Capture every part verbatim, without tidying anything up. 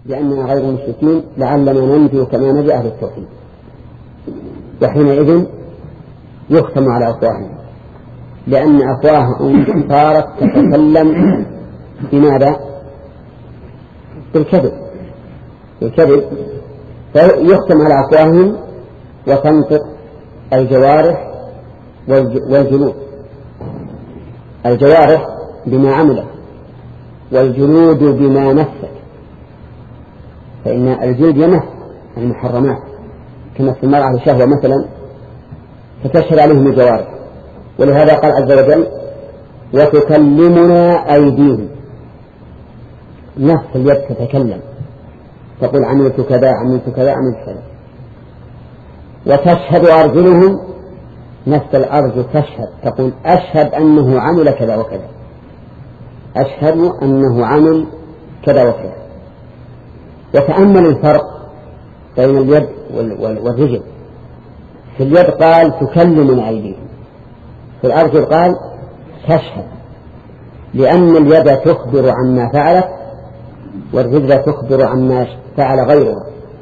لأننا غير مشركين لعلنا ننجو كما نجا أهل التوحيد. وحينئذ يختم على أفواههم، لأن أفواههم صارت تتكلم بماذا؟ بالكذب بالكذب فيختم على أفواههم وتنطق الجوارح والجلود. الجوارح بما عملت والجلود بما نفت، فإن الجلد يمس المحرمات كما في المرأة لشهوة مثلا فتشهد عليهم الجوارح. ولهذا قال عز وجل وتكلمنا أيديهم، نفس اليد تتكلم تقول عملت كذا عملت كذا عملت كذا. وتشهد أرجلهم، نفس الأرجل تشهد تقول أشهد أنه عمل كذا وكذا، أشهد أنه عمل كذا وكذا. وتأمل الفرق بين اليد والرجل. في اليد قال تكلمنا أيديهم، في الأرجل قال تشهد، لأن اليد تخبر عما فعلت والرجل تخبر عما فعل غيرها،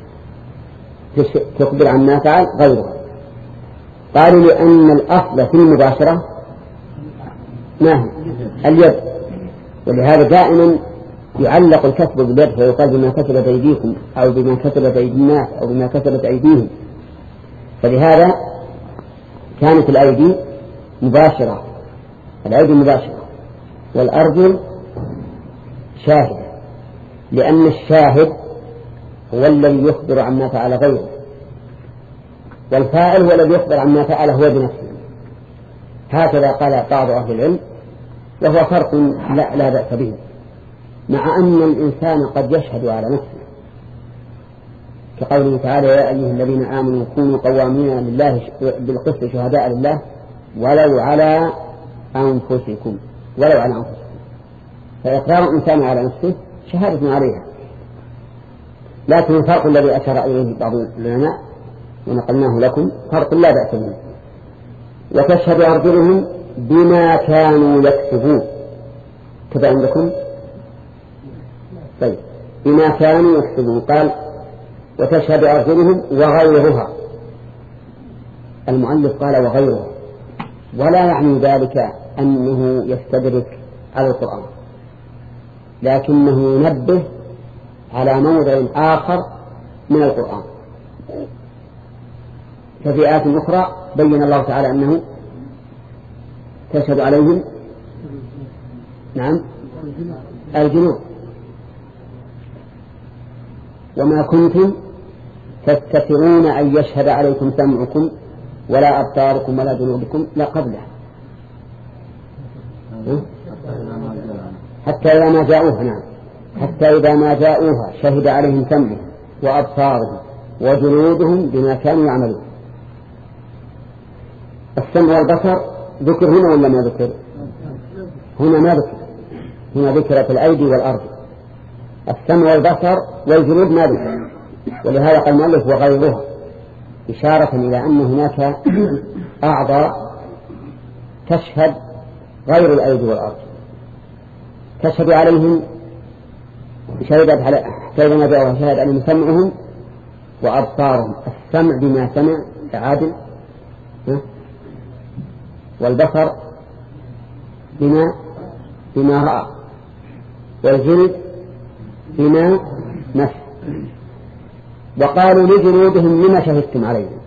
تخبر عما فعل غيرها. قالوا لأن الأصل في المباشرة ما هي اليد، ولهذا دائما يعلق الكسب باليد فيقال بما كسبت أيديكم أو بما كسبت أيدي الناس أو بما كسبت أيديهم. فلهذا كانت الأيدي مباشرة، الأيدي مباشرة، والأرجل شاهد، لأن الشاهد هو الذي يخبر عما فعل غيره، والفاعل هو الذي يخبر عما فعل هو بنفسه. هكذا قال بعض أهل العلم، وهو فرق لا, لا بأس به، مع أن الإنسان قد يشهد على نفسه، كقوله تعالى يا أيها الذين آمنوا كونوا قوامين لله بالقسط شهداء لله ولو على أنفسكم ولو على أنفسكم. فإقرار الإنسان على نفسه شهادة عليها، لكن الفرق الذي أشار إليه بعض العلماء ونقلناه لكم فرق لا بأس به. وتشهد أرجلهم بما كانوا يكسبون كذا عندكم؟ طيب بما كانوا يكسبون. قال وتشهد أرجلهم وغيرها، المؤلف قال وغيرها، ولا يعني ذلك أنه يستدرك على القرآن، لكنه ينبه على موضع آخر من القرآن. ففي آيات أخرى بين الله تعالى أنه تشهد عليهم نعم الجنود وما كنتم تستطيعون أن يشهد عليكم سمعكم ولا أبصاركم ولا جنودكم لا قبله حتى إذا ما جاءوها. نعم حتى إذا ما جاءوها شهد عليهم سمعهم وأبصارهم وجنودهم بما كانوا يعملون. السمع والبصر ذكر هنا ولا ما ذكر؟ هنا ما ذكر، هنا ذكرت الأيدي والأرض. السمع والبصر والجنود ما ذكر، ولهذا قال المؤلف وغيرها، إشارة إلى أن هناك أعضاء تشهد غير الأيدي والأرض، تشهد عليهم شهدت على حتى ما جاءوا شهد عليهم سمعهم وأبصارهم. السمع بما سمع عادل، والبصر بما بما رأى، والجلد بما مس. وقالوا لجلودهم لما شهدتم عليهم،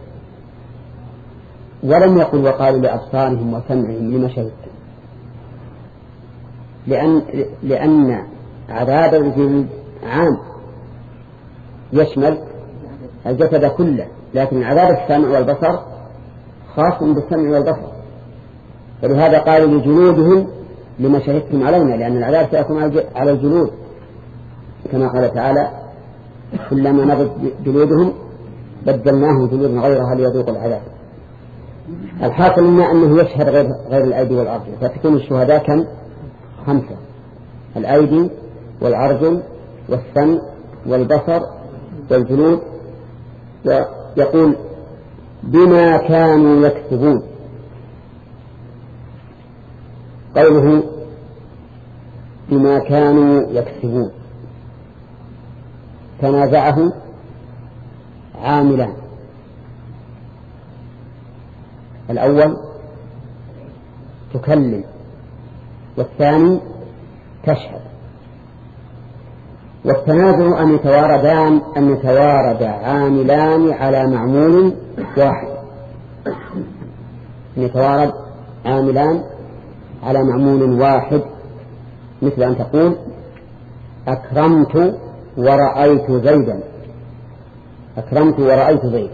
ولم يقل وقالوا لأبصارهم وسمعهم لما شهدتم، لأن, لأن عذاب الجلد عام يشمل الجسد كله، لكن عذاب السمع والبصر خاص بالسمع والبصر. ولهذا قالوا لجلودهم لما شهدتم علينا، لأن العذاب سيكون على الجلود، كما قال تعالى كلما نضجت جلودهم بدلناهم جلودا غيرها ليذوقوا العذاب. الحاصل لنا أنه يشهد غير, غير الأيدي والأرجل، فتكون الشهداء كم؟ خمسة: الأيدي والأرجل والسمع والبصر والجلود. ويقول بما كانوا يكسبون. قوله بما كانوا يكسبون تنازعه عاملان. الأول تكلم، والثاني تشهد. والتنازع أن يتواردان أن يتوارد عاملان على معمول واحد، أن يتوارد عاملان على معمول واحد، مثل أن تقول أكرمت ورأيت زيدا، أكرمت ورأيت زيدا،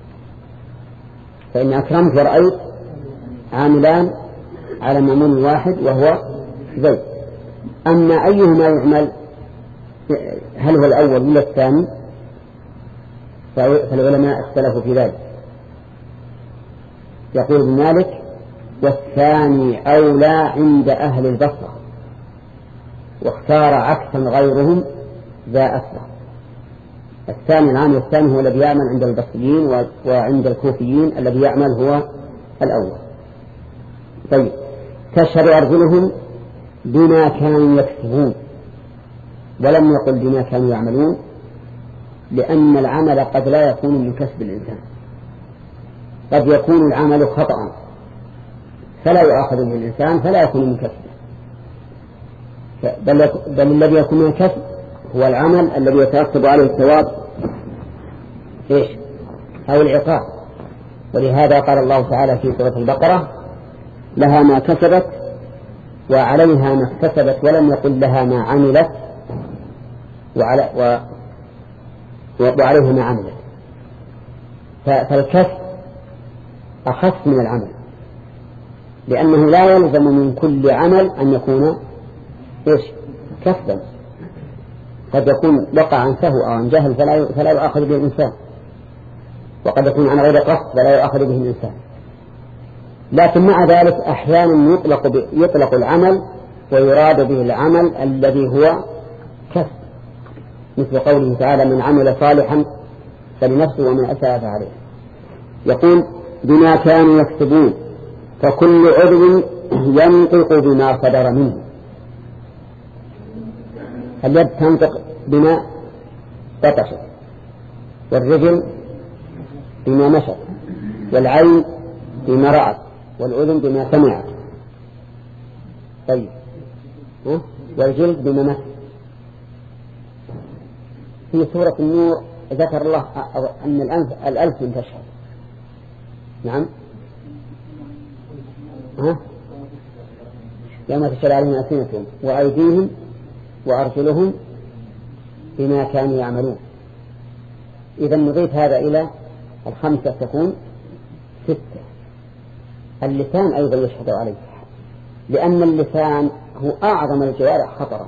فإن أكرمت ورأيت عاملان على معمول واحد وهو زيد. أما أيهما يعمل، هل هو الأول ولا الثاني؟ فالعلماء اختلفوا في ذلك. يقول ابن مالك والثاني أولى عند أهل البصرة، واختار عكسا غيرهم ذا أسرع. الثاني العامل الثاني هو الذي يعمل عند البصريين، وعند الكوفيين الذي يعمل هو الأول. طيب، تشهد أرجلهم بما كانوا يكسبون، ولم يقل بما كانوا يعملون، لأن العمل قد لا يكون من كسب الإنسان، قد يكون العمل خطأ فلا يؤاخذ به الإنسان فلا يكون من كسبه، بل, بل الذي يكون من كسب هو العمل الذي يترتب عليه الثواب إيش أو العقاب. ولهذا قال الله تعالى في سورة البقرة لها ما كسبت وعليها ما اكتسبت، ولم يقل لها ما عملت وعلى و وعليها ما عملت. فالكسب أخف من العمل، لأنه لا يلزم من كل عمل أن يكون إيش كسبا، قد يكون وقع عن سهو أو عن جهل فلا فلا يؤاخذ به الإنسان، وقد يكون عن غير قصد فلا يؤاخذ به الإنسان. لكن مع ذلك أحيانا يطلق يطلق العمل ويراد به العمل الذي هو كسب، مثل قوله تعالى من عمل صالحا فلنفسه ومن أساء فعليه. يقول بما كانوا يكسبون، فكل عضو ينطق بما صدر منه. اليد تنطق بما بطشت، والرجل بما مشت، والعين بما رأت، والأذن بما سمعت. طيب، والجلد بما مس. في سورة النور ذكر الله أن الأنف الألف تشهد. نعم، ها يوم تشهد عليهم ألسنتهم وأيديهم وأرجلهم بما كانوا يعملون. إذا نضيف هذا إلى الخمسة تكون ستة. اللسان أيضا يشهد عليه، لأن اللسان هو أعظم الجوارح خطرا،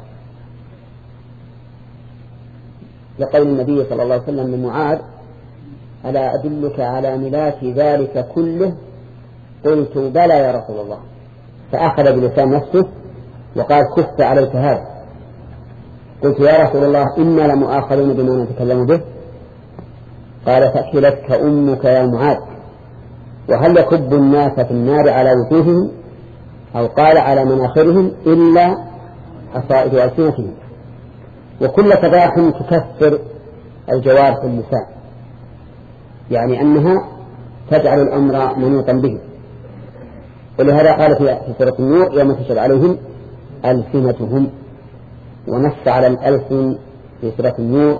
لقول النبي صلى الله عليه وسلم لمعاذ ألا أدلك على ملاك ذلك كله؟ قلت بلى يا رسول الله، فأخذ بلسان نفسه وقال كف عليك هذا. قلت يا رسول الله إنا لمؤاخذون بما نتكلم به، قال فأكلتك أمك يا معاذ، وهل يكب الناس في النار على وجوههم أو قال على مناخرهم إلا حصائد ألسنتهم. وكل فضاح تكثر الجوارح في اللسان، يعني أنها تجعل الأمر منوطا به. ولهذا قال في سورة النور يوم تشهد عليهم ألسنتهم، ونص على الألسن في سورة النور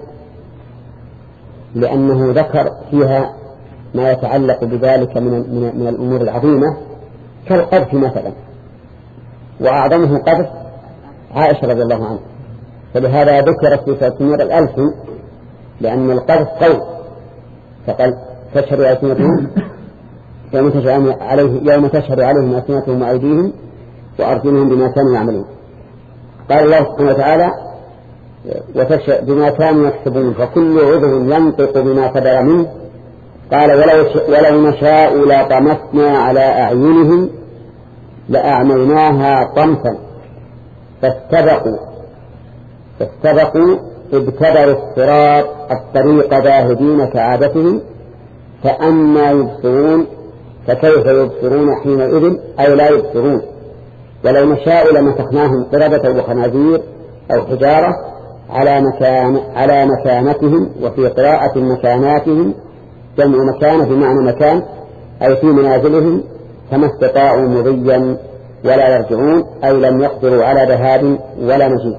لأنه ذكر فيها ما يتعلق بذلك من, من, من الأمور العظيمة كالقذف مثلا، وأعظمه قذف عائشة رضي الله عنها، فلهذا ذكرت في سورة النور الألسن لأن القذف قول، فقال تشهد ألسنتهم يوم تشهد عليه يوم تشهد عليهم ألسنتهم وأيديهم وأرجلهم بما كانوا يعملون. قال الله سبحانه وتعالى بما كانوا يكسبون، فكل عضو ينطق بما صدر منه. قال ولو, ولو نشاء لطمسنا على أعينهم لأعميناها طمسا فاستبقوا فاستبقوا ابتدروا الصراط الطريق ذاهبين كعادتهم فأما يبصرون، فكيف يبصرون حينئذ أي لا يبصرون. ولو نشاء لمسخناهم قردة وخنازير أو حجارة على مكان على مكانتهم، وفي قراءة مكاناتهم جمع مكانة بمعنى مكان، أي في منازلهم، فما استطاعوا مضيا ولا يرجعون، أي لم يقدروا على ذهاب ولا مجيء.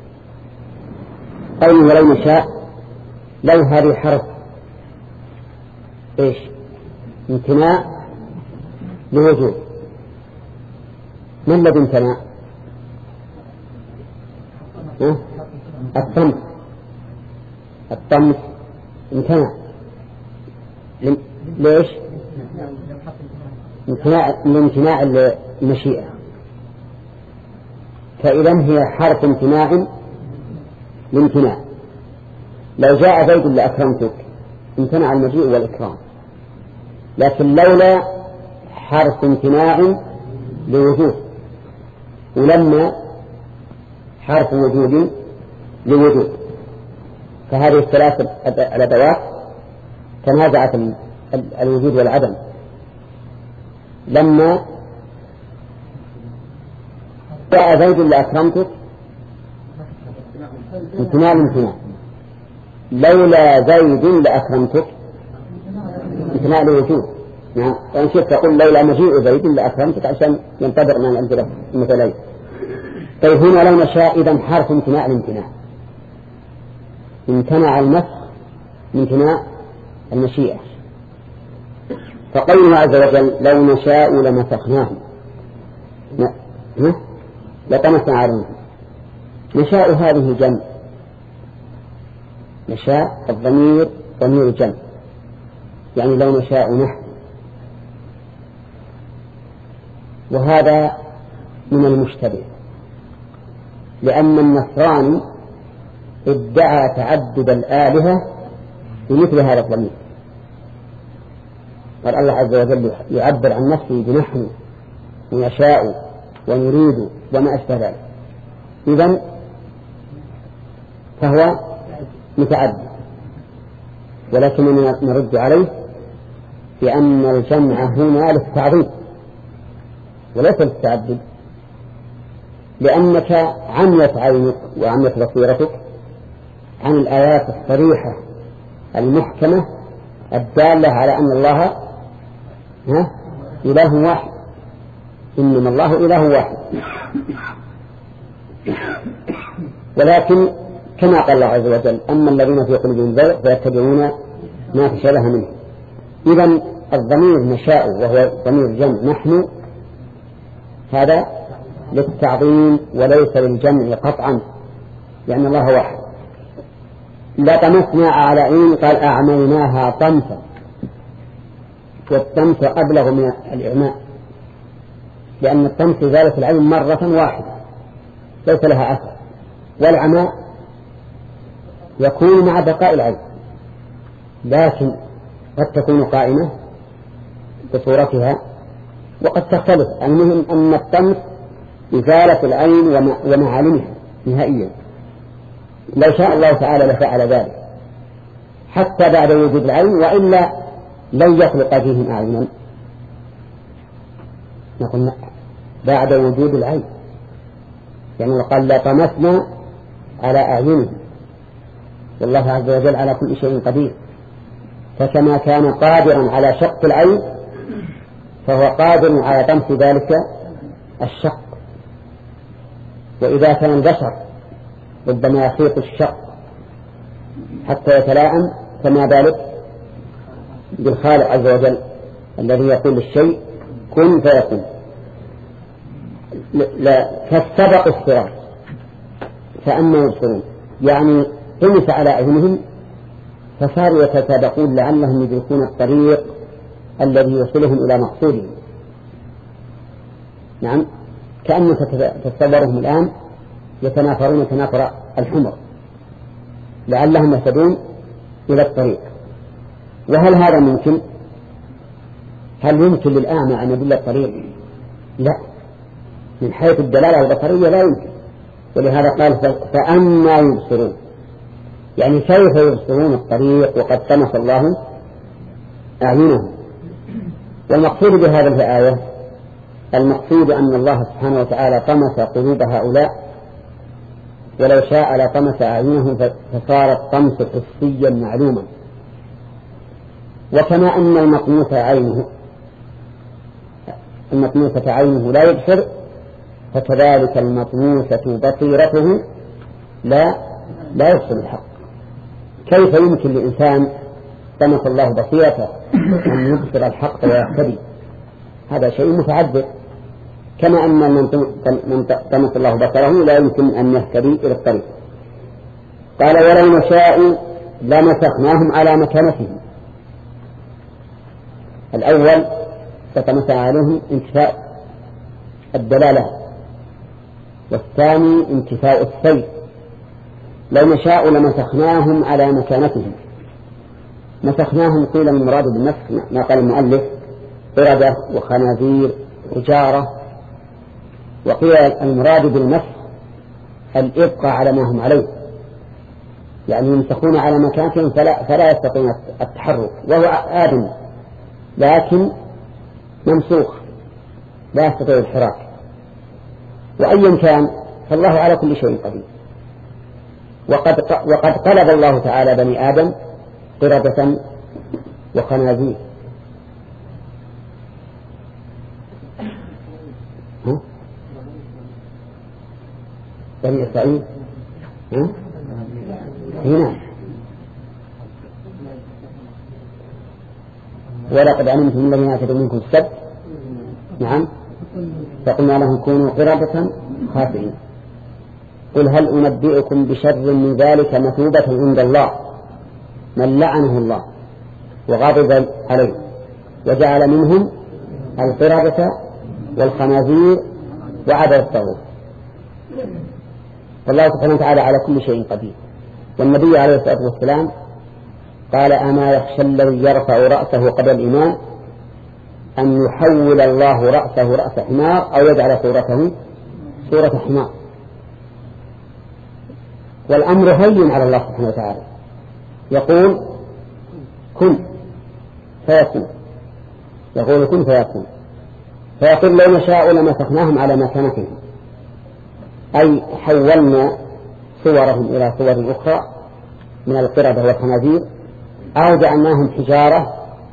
قوله ولو نشاء، لو هذه حرف إيش؟ امتناع لوجود. ما الذي امتنع؟ أه؟ الطمس. الطمس امتنع. ليش؟ امتناع لامتناع المشيئة، فإذا هي حرف امتناع لامتناع. لو جاء زيد لأكرمتك امتنع المجيء والإكرام، لكن لولا حرف امتناع لوجود، ولما حرف وجود لوجود، فهذه الثلاث الأدوات تنازعت الوجود والعدم. لما جاء زيد لأكرمتك امتناع الامتناع، لولا زيد لأكرمتك امتناع لوجود. نعم، وإن شئت تقول لولا مجيء زيد لأكرمتك عشان ينتظر من الأمثلة المثلين. طيب هنا لو نشاء إذن حرف امتناع الامتناع، امتنع المسخ امتناع المشيئة. فقوله عز وجل لو نشاء لمسخناهم لطمسنا عليهم. نشاء هذه جمع، نشاء الضمير ضمير جمع، يعني لو نشاء نحن، وهذا من المشتبه، لأن النصراني ادعى تعدد الآلهة بمثل هذا الضمير. قال الله عز وجل يعبر عن نفسه بنحن ونشاء ونريد وما أشبه ذلك، إذن فهو متعدد. ولكننا نرد عليه بأن الجمع هنا للتعظيم وليس للتعدد، لأنك عميت عينك وعميت بصيرتك عن الآيات الصريحة المحكمة الدالة على أن الله ها إله واحد، إنما الله إله واحد. ولكن كما قال الله عز وجل أما الذين في قلوبهم زيغ فيتبعون ما تشابه منه. إذن الضمير نشاء وهو ضمير جمع نحن، هذا للتعظيم وليس للجمع قطعا، لأن الله واحد. لا طمسنا على عين، قال أعميناها طمسا، والطمس أبلغ من الإعماء، لأن الطمس إزالة العين مرة واحدة ليس لها أثر، والعماء يكون مع بقاء العين، لكن قد تكون قائمة بصورتها وقد تختلف. المهم أن الطمس إزالة العين ومعالمها نهائيا. لو شاء الله تعالى لفعل ذلك حتى بعد وجود العين، وإلا لن يخلق فيهم أعينا. نقول بعد وجود العين، يعني قال لا طمسنا على أعينهم، والله عز وجل على كل شيء قدير. فكما كان قادرا على شق العين فهو قادر على طمس ذلك الشق. وإذا كان البشر ربما يخيط الشق حتى يتلاءم، فما بالك بالخالق عز وجل الذي يقول للشيء كن فيكون. لا فاستبقوا الصراط فأما يبصرون، يعني طمس على أعينهم فصاروا يتسابقون لعلهم يدركون الطريق الذي يوصلهم إلى مقصودهم. نعم، كأنك تتصورهم الآن يتنافرون تنافر الحمر لعلهم يهتدون إلى الطريق. وهل هذا ممكن؟ هل يمكن للأعمى أن يدل الطريق؟ لا، من حيث الدلالة البصرية لا يمكن. ولهذا قال فأما يبصرون، يعني كيف يبصرون الطريق وقد طمس الله أعينهم. والمقصود بهذه الآية المقصود أن الله سبحانه وتعالى طمس قلوب هؤلاء ولو شاء لطمس أعينهم فصار الطمس حسيا معلوما. وكما أن المطموس عينه المطموسة عينه لا يبصر، فكذلك المطموسة بصيرته لا لا يبصر الحق. كيف يمكن لإنسان طمس الله بصيرته أن يبصر الحق ويهتدي؟ هذا شيء متعذر. كما أن من طمس الله بصره لا يمكن أن يهتدي إلى الطريق. قال ولو نشاء لمسخناهم على مكانتهم. الأول فطمس عليهم انتفاء الدلالة، والثاني انتفاء السيف. لو نشاء لمسخناهم على مكانتهم. مسخناهم قيل المراد بالنسخ ما قال المؤلف قردة وخنازير وجارة، وقيل المراد بالنسخ الإبقاء على ما هم عليه، يعني يمسخون على مكانتهم فلا, فلا يستطيعون التحرك، وهو آدم لكن ممسوخ لا يستطيع الحراك. وأيا كان فالله على كل شيء قدير. وقد وقد قلب الله تعالى بني آدم قردة وخنازير. ها؟ بني إسرائيل ها؟ هنا ولقد علمتم الذين اعتدوا منكم السبت نعم فقلنا لهم كونوا قردة خاسئين. قل هل أنبئكم بشر من ذلك مثوبة عند الله من لعنه الله وغضب عليه وجعل منهم القردة والخنازير وعبد الطاغوت. فالله سبحانه وتعالى على كل شيء قدير. والنبي عليه الصلاة والسلام قال أما يخشى الذي يرفع رأسه قبل الإيمان أن يحول الله رأسه رأس حمار أو يجعل صورته صورة حمار. والأمر هين على الله سبحانه وتعالى، يقول كن فيكون، يقول كن فيكون. فيقول لو نشاء لمسخناهم على مكانتهم، أي حولنا صورهم إلى صور أخرى من القردة والخنازير، أو جعلناهم حجارة،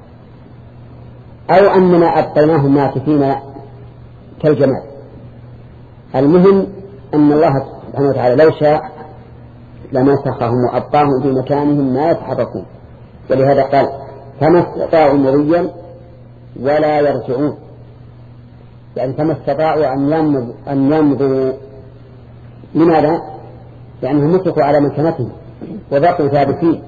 أو أننا أبقيناهم ماكثين كالجمال. المهم أن الله سبحانه وتعالى لو شاء لمسخهم وأبقاهم في مكانهم ما يتحركون. ولهذا قال فما استطاعوا مضيا ولا يرجعون، يعني فما استطاعوا أن يمضوا. لماذا؟ لأنهم مسكوا على مكانتهم وبقوا ثابتين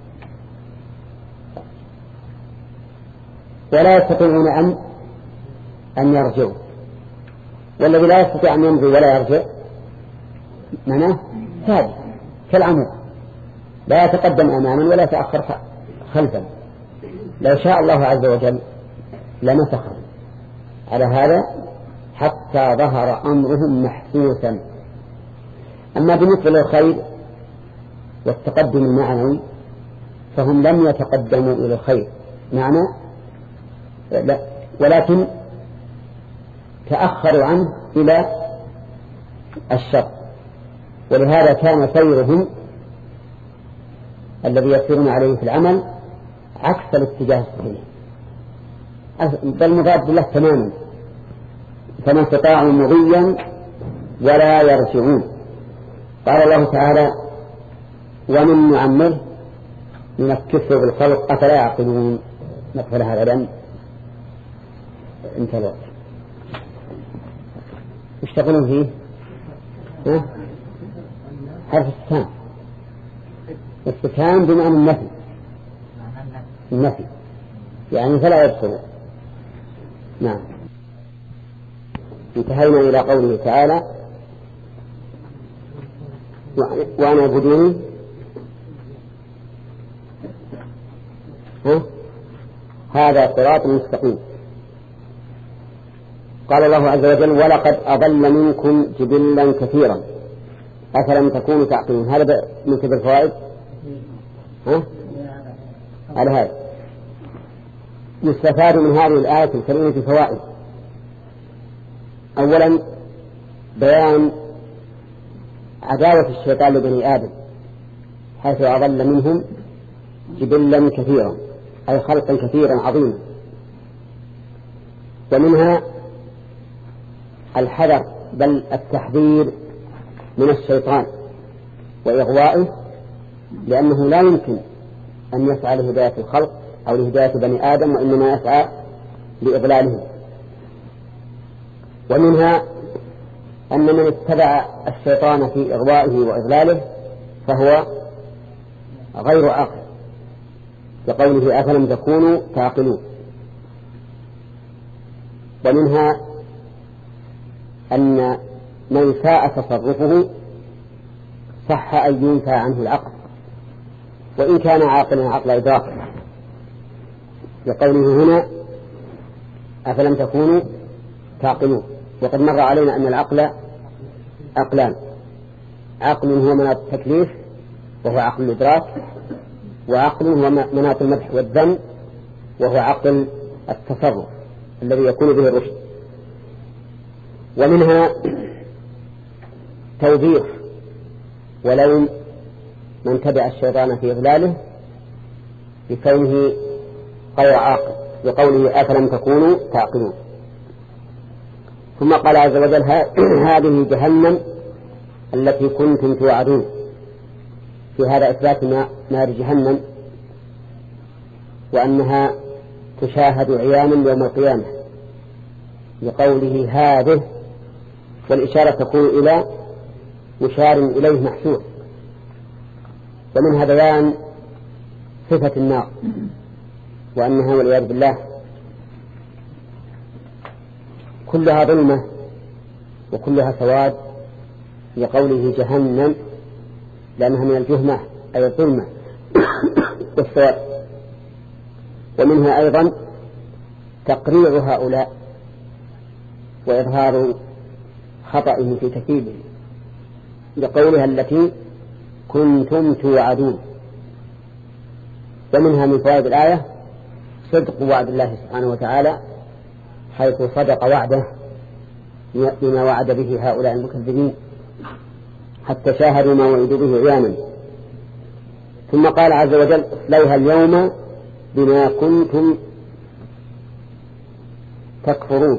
ولا يستطيعون أن أن يرجعوا. والذي لا يستطيع أن يمضي ولا يرجع معناه ثابت كالعمود لا يتقدم أماما ولا يتأخر خلفا. لو شاء الله عز وجل لمسخهم على هذا حتى ظهر أمرهم محسوسا. أما بالنسبة للخير والتقدم المعنوي فهم لم يتقدموا إلى الخير معنى لا، ولكن تأخروا عنه إلى الشر. ولهذا كان سيرهم الذي يسيرون عليه في العمل عكس الاتجاه الصحيح، بل مضاد له تماما. فما استطاعوا مضيا ولا يرجعون. قال الله تعالى ومن نعمره ننكسه بالخلق أفلا يعقلون. نقفل هذا لأن انتهى الوقت. وش تقولون فيه؟ ها؟ حرف استفهام. استفهام بمعنى النفي، النفي يعني فلا يبصر. نعم. انتهينا إلى قوله تعالى وأنا اعبدوني هذا صراط مستقيم. قال الله عز وجل ولقد أضل منكم جبلا كثيرا أفلم تكونوا تعقلون. هذا من كبر الفوائد. ها؟ على هذا يستفاد من هذه الآية الكريمة فوائد. أولا بيان عداوة الشيطان لبني آدم حيث أضل منهم جبلا كثيرا أي خلقا كثيرا عظيما. ومنها الحذر بل التحذير من الشيطان وإغوائه، لأنه لا يمكن أن يسعى لهداية الخلق أو لهداية بني آدم، وإنما يسعى لإضلالهم. ومنها أن من اتبع الشيطان في إغوائه وإضلاله فهو غير عاقل، لقوله أفلم تكونوا تعقلون. ومنها أن من ساء تصرفه صح أن ينفى عنه العقل وإن كان عاقلا عقل إدراك، لقوله هنا أفلم تكونوا تعقلون. وقد مر علينا أن العقل عقلان: عقل هو مناط التكليف وهو عقل الإدراك، وعقل هو مناط المدح والذم وهو عقل التصرف الذي يكون به الرشد. ومنها توبيخ ولوم من تبع الشيطان في إضلاله بكونه غير عاقل، بقوله أفلم تكونوا تعقلون. ثم قال عز وجل هذه جهنم التي كنتم توعدون. في هذا إثبات نار جهنم وأنها تشاهد عيانا يوم القيامة، لقوله هذه، والإشارة تكون إلى مشار إليه محسوس. ومنها بيان صفة النار وأنها والعياذ بالله كلها ظلمة وكلها سواد، لقوله جهنم لأنها من الجهمة أي الظلمة والسواد. ومنها أيضا تقرير هؤلاء وإظهار خطئهم في تكذيبه، لقولها التي كنتم توعدون. ومنها من فوائد الآية صدق وعد الله سبحانه وتعالى، حيث صدق وعده بما وعد به هؤلاء المكذبين حتى شاهدوا ما وعدوا به عيانا. ثم قال عز وجل اصلوها اليوم بما كنتم تكفرون.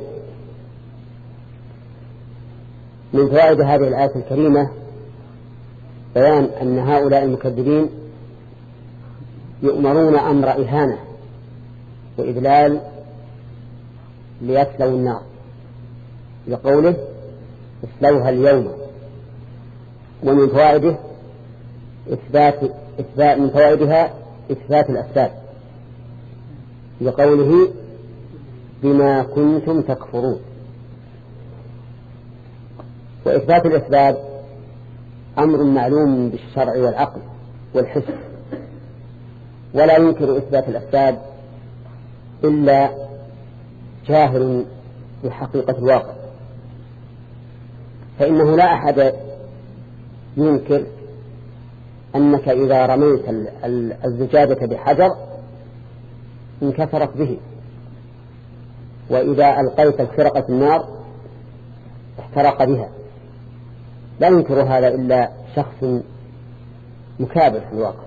من فوائد هذه الآية الكريمة بيان أن هؤلاء المكذبين يؤمرون أمر إهانة وإذلال ليصلوا النار، لقوله اصلوها اليوم. ومن فوائده إثبات إثبات من فوائدها إثبات الأسباب، لقوله بما كنتم تكفرون. وإثبات الأسباب أمر معلوم بالشرع والعقل والحس، ولا ينكر إثبات الأسباب إلا جاهل بحقيقة الواقع، فإنه لا أحد ينكر أنك إذا رميت الزجاجة بحجر انكسرت به، وإذا ألقيت الخرقة في النار احترق بها. لا ينكر هذا إلا شخص مكابر في الواقع.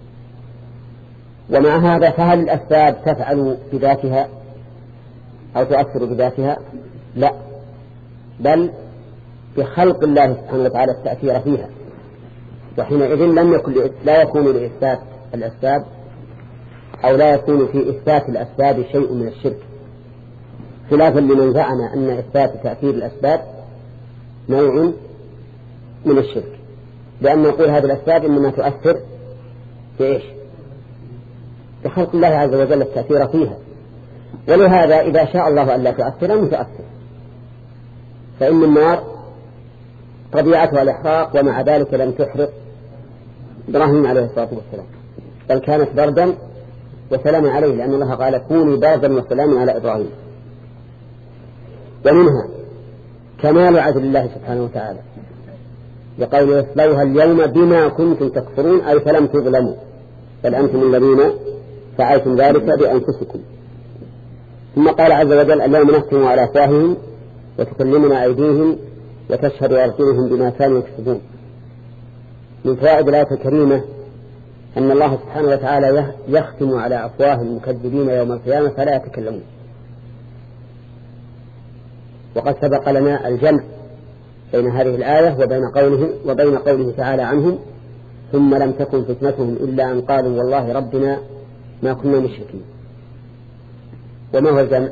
ومع هذا فهل الأسباب تفعل بذاتها أو تؤثر بذاتها؟ لا، بل بخلق الله سبحانه وتعالى التأثير فيها، وحينئذ لم يكن لا يكون لإثبات الأسباب أو لا يكون في إثبات الأسباب شيء من الشرك، خلافا لمن زعم أن إثبات تأثير الأسباب نوع من الشرك، لأن نقول هذه الأسباب إنما تؤثر بإيش؟ بخلق الله عز وجل التأثير فيها. ولهذا إذا شاء الله أن لا تؤثر لم تؤثر، فإن النار طبيعتها الإحراق، ومع ذلك لم تحرق إبراهيم عليه الصلاة والسلام، بل كانت بردا وسلام عليه، لأن الله قال كونوا بردا وسلام على إبراهيم. ومنها كمال عدل الله سبحانه وتعالى، لقوله اصلوها اليوم بما كنتم تكفرون، أي فلم تظلموا بل أنتم الذين فعلتم ذلك بأنفسكم. ثم قال عز وجل اليوم نختم على أفواههم وتكلمنا أيديهم وتشهد أرجلهم بما كانوا يكسبون. من فوائد الآية الكريمة أن الله سبحانه وتعالى يختم على أفواه المكذبين يوم القيامة فلا يتكلمون. وقد سبق لنا الجمع بين هذه الآية وبين قوله, وبين قوله تعالى عنهم ثم لم تكن فتنتهم إلا أن قالوا والله ربنا ما كنا مشركين. وما هو الجمع؟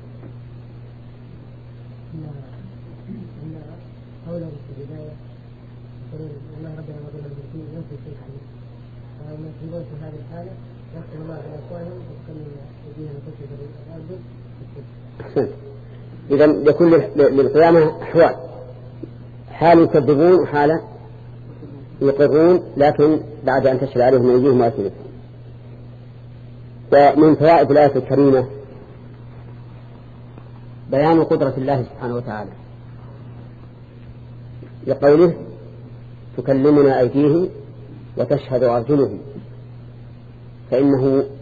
قوله في البداية الله ربنا ما كنا مشركين ينفي الشرك عنه، فما في هذه الحالة يختم الله على أفواههم وتكلم أيديهم وتشهد الأرجل. أحسنت. إذا يكون للقيامة أحوال، حال يكذبون وحالة يقرون لكن بعد أن تشهد عليهم أيديهم وألسنتهم. ومن فوائد الآية الكريمة بيان قدرة الله سبحانه وتعالى لقوله تكلمنا أيديهم وتشهد أرجلهم، فإنه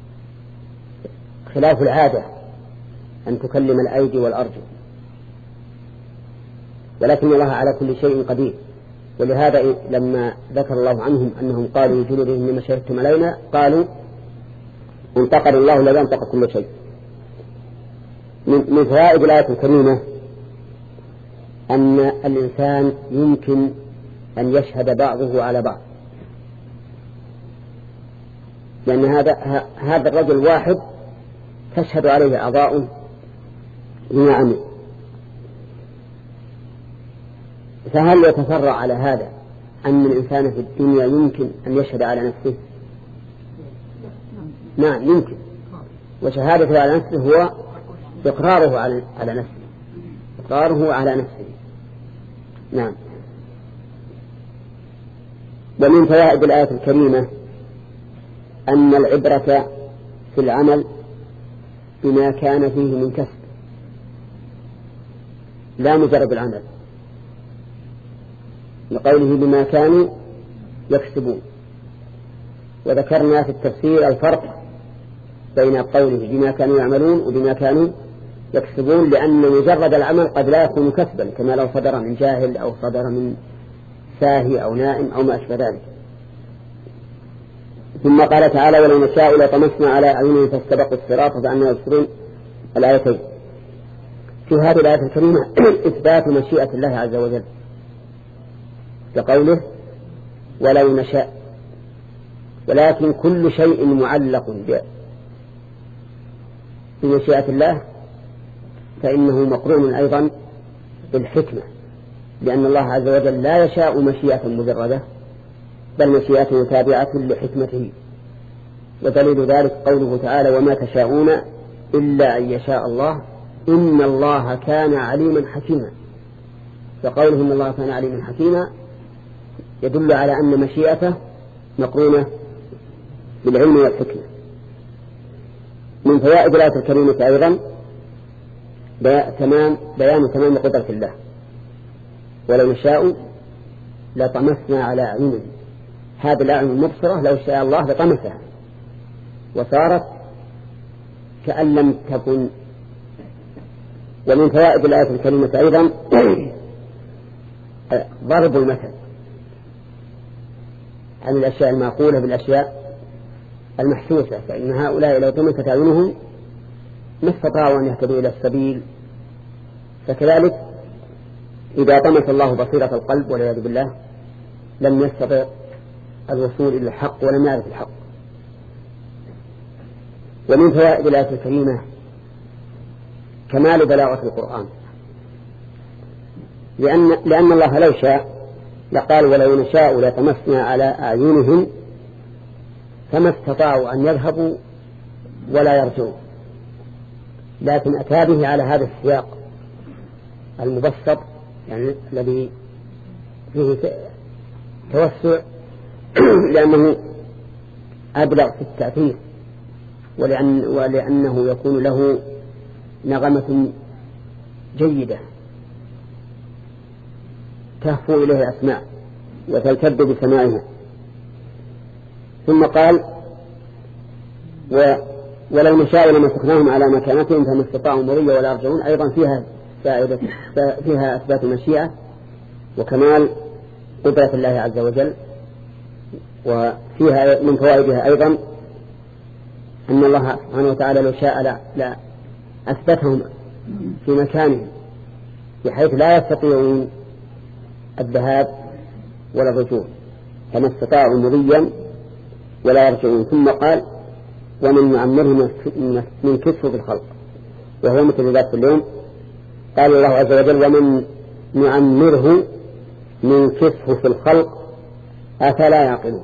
خلاف العادة أن تكلم الأيدي والأرجل، ولكن الله على كل شيء قدير. ولهذا لما ذكر الله عنهم أنهم قالوا لجلودهم لما شهدتم علينا قالوا انتقل الله الذي انطق كل شيء. من فوائد الآية الكريمة أن الإنسان يمكن أن يشهد بعضه على بعض، لأن هذا هذا الرجل واحد تشهد عليه أعضاء بما عمل. فهل يتفرع على هذا أن الإنسان في الدنيا يمكن أن يشهد على نفسه؟ نعم يمكن، وشهادته على نفسه هو إقراره على نفسه، إقراره على نفسه. نعم. ومن فوائد الآية الكريمة أن العبرة في العمل بما كان فيه من كسب لا مجرد العمل، لقوله بما كانوا يكسبون. وذكرنا في التفسير الفرق بين قوله بما كانوا يعملون وبما كانوا يكسبون، لأن مجرد العمل قد لا يكون كسبا كما لو صدر من جاهل أو صدر من ساهي أو نائم أو ما أشبه ذلك. ثم قال تعالى ولو نشاء لطمسنا على أعينهم فاستبقوا الصراط فأنهم يبصرون الآيتين. في هذه الآية الكريمة إثبات مشيئة الله عز وجل كقوله ولو نشاء، ولكن كل شيء معلق بمشيئة الله فإنه مقرون أيضا بالحكمة، لأن الله عز وجل لا يشاء مشيئة مجردة بل مشيئته تابعة لحكمته. ودليل ذلك قوله تعالى وما تشاءون إلا أن يشاء الله إن الله كان عليما حكيما. فقوله إن الله كان عليما حكيما يدل على أن مشيئته مقرونة بالعلم والحكمة. من فوائد الآية الكريمة أيضا تمام بيان تمام قدرة الله. ولو نشاء لطمسنا على أعينهم، هذه الأعين المبصرة لو شاء الله لطمسها وصارت كأن لم تكن. ومن فوائد الآية الكريمة أيضا ضرب المثل عن الأشياء المعقولة بالأشياء المحسوسة، فإن هؤلاء لو طمست أعينهم ما استطاعوا أن يهتدوا إلى السبيل، فكذلك إذا طمس الله بصيرة القلب والعياذ بالله لم يستطع الوصول إلى الحق ولم يعرف الحق. ومن فوائد الآية الكريمة كمال بلاغة القرآن، لأن, لأن الله لو شاء لقال ولو نشاء لطمسنا على أعينهم فما استطاعوا أن يذهبوا ولا يرجعوا، لكن أتى به على هذا السياق المبسط يعني الذي فيه توسع لأنه أبلغ في التأثير، ولأن ولأنه يكون له نغمة جيدة تهفو إليه أسماء وتلتد بسماعها. ثم قال و ولو نشاء لمسخناهم على مكانتهم فما استطاعوا مضيا ولا يرجعون، أيضا فيها فائدة فيها أثبات مشيئة وكمال قدرة الله عز وجل وفيها من فوائدها أيضا أن الله سبحانه وتعالى لو شاء لا, لا أثبتهم في مكانهم بحيث لا يستطيعون الذهاب ولا الرجوع، كما استطاعوا مضيا ولا يرجعون. ثم قال ومن يعمره من كسه في الخلق، وهو مثل ذات اليوم. قال الله عز وجل ومن يعمره من كسه في الخلق أفلا يعقلون.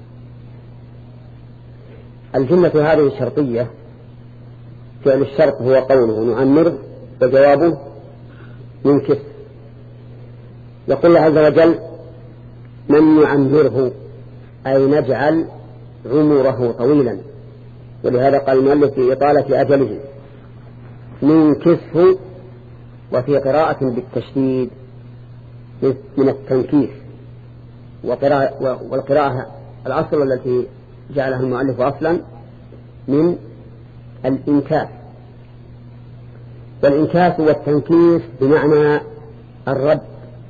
الجملة هذه الشرطية، فعل الشرط هو قوله نعمره وجوابه من كسه. يقول الله عز وجل من يعمره أي نجعل عمره طويلا، ولهذا قال المؤلف في إطالة أجله. من كسه وفي قراءة بالتشديد من التنكيس، والقراءة الأصل التي جعلها المؤلف أصلا من الإنكاس، والإنكاس والتنكيس بمعنى الرد،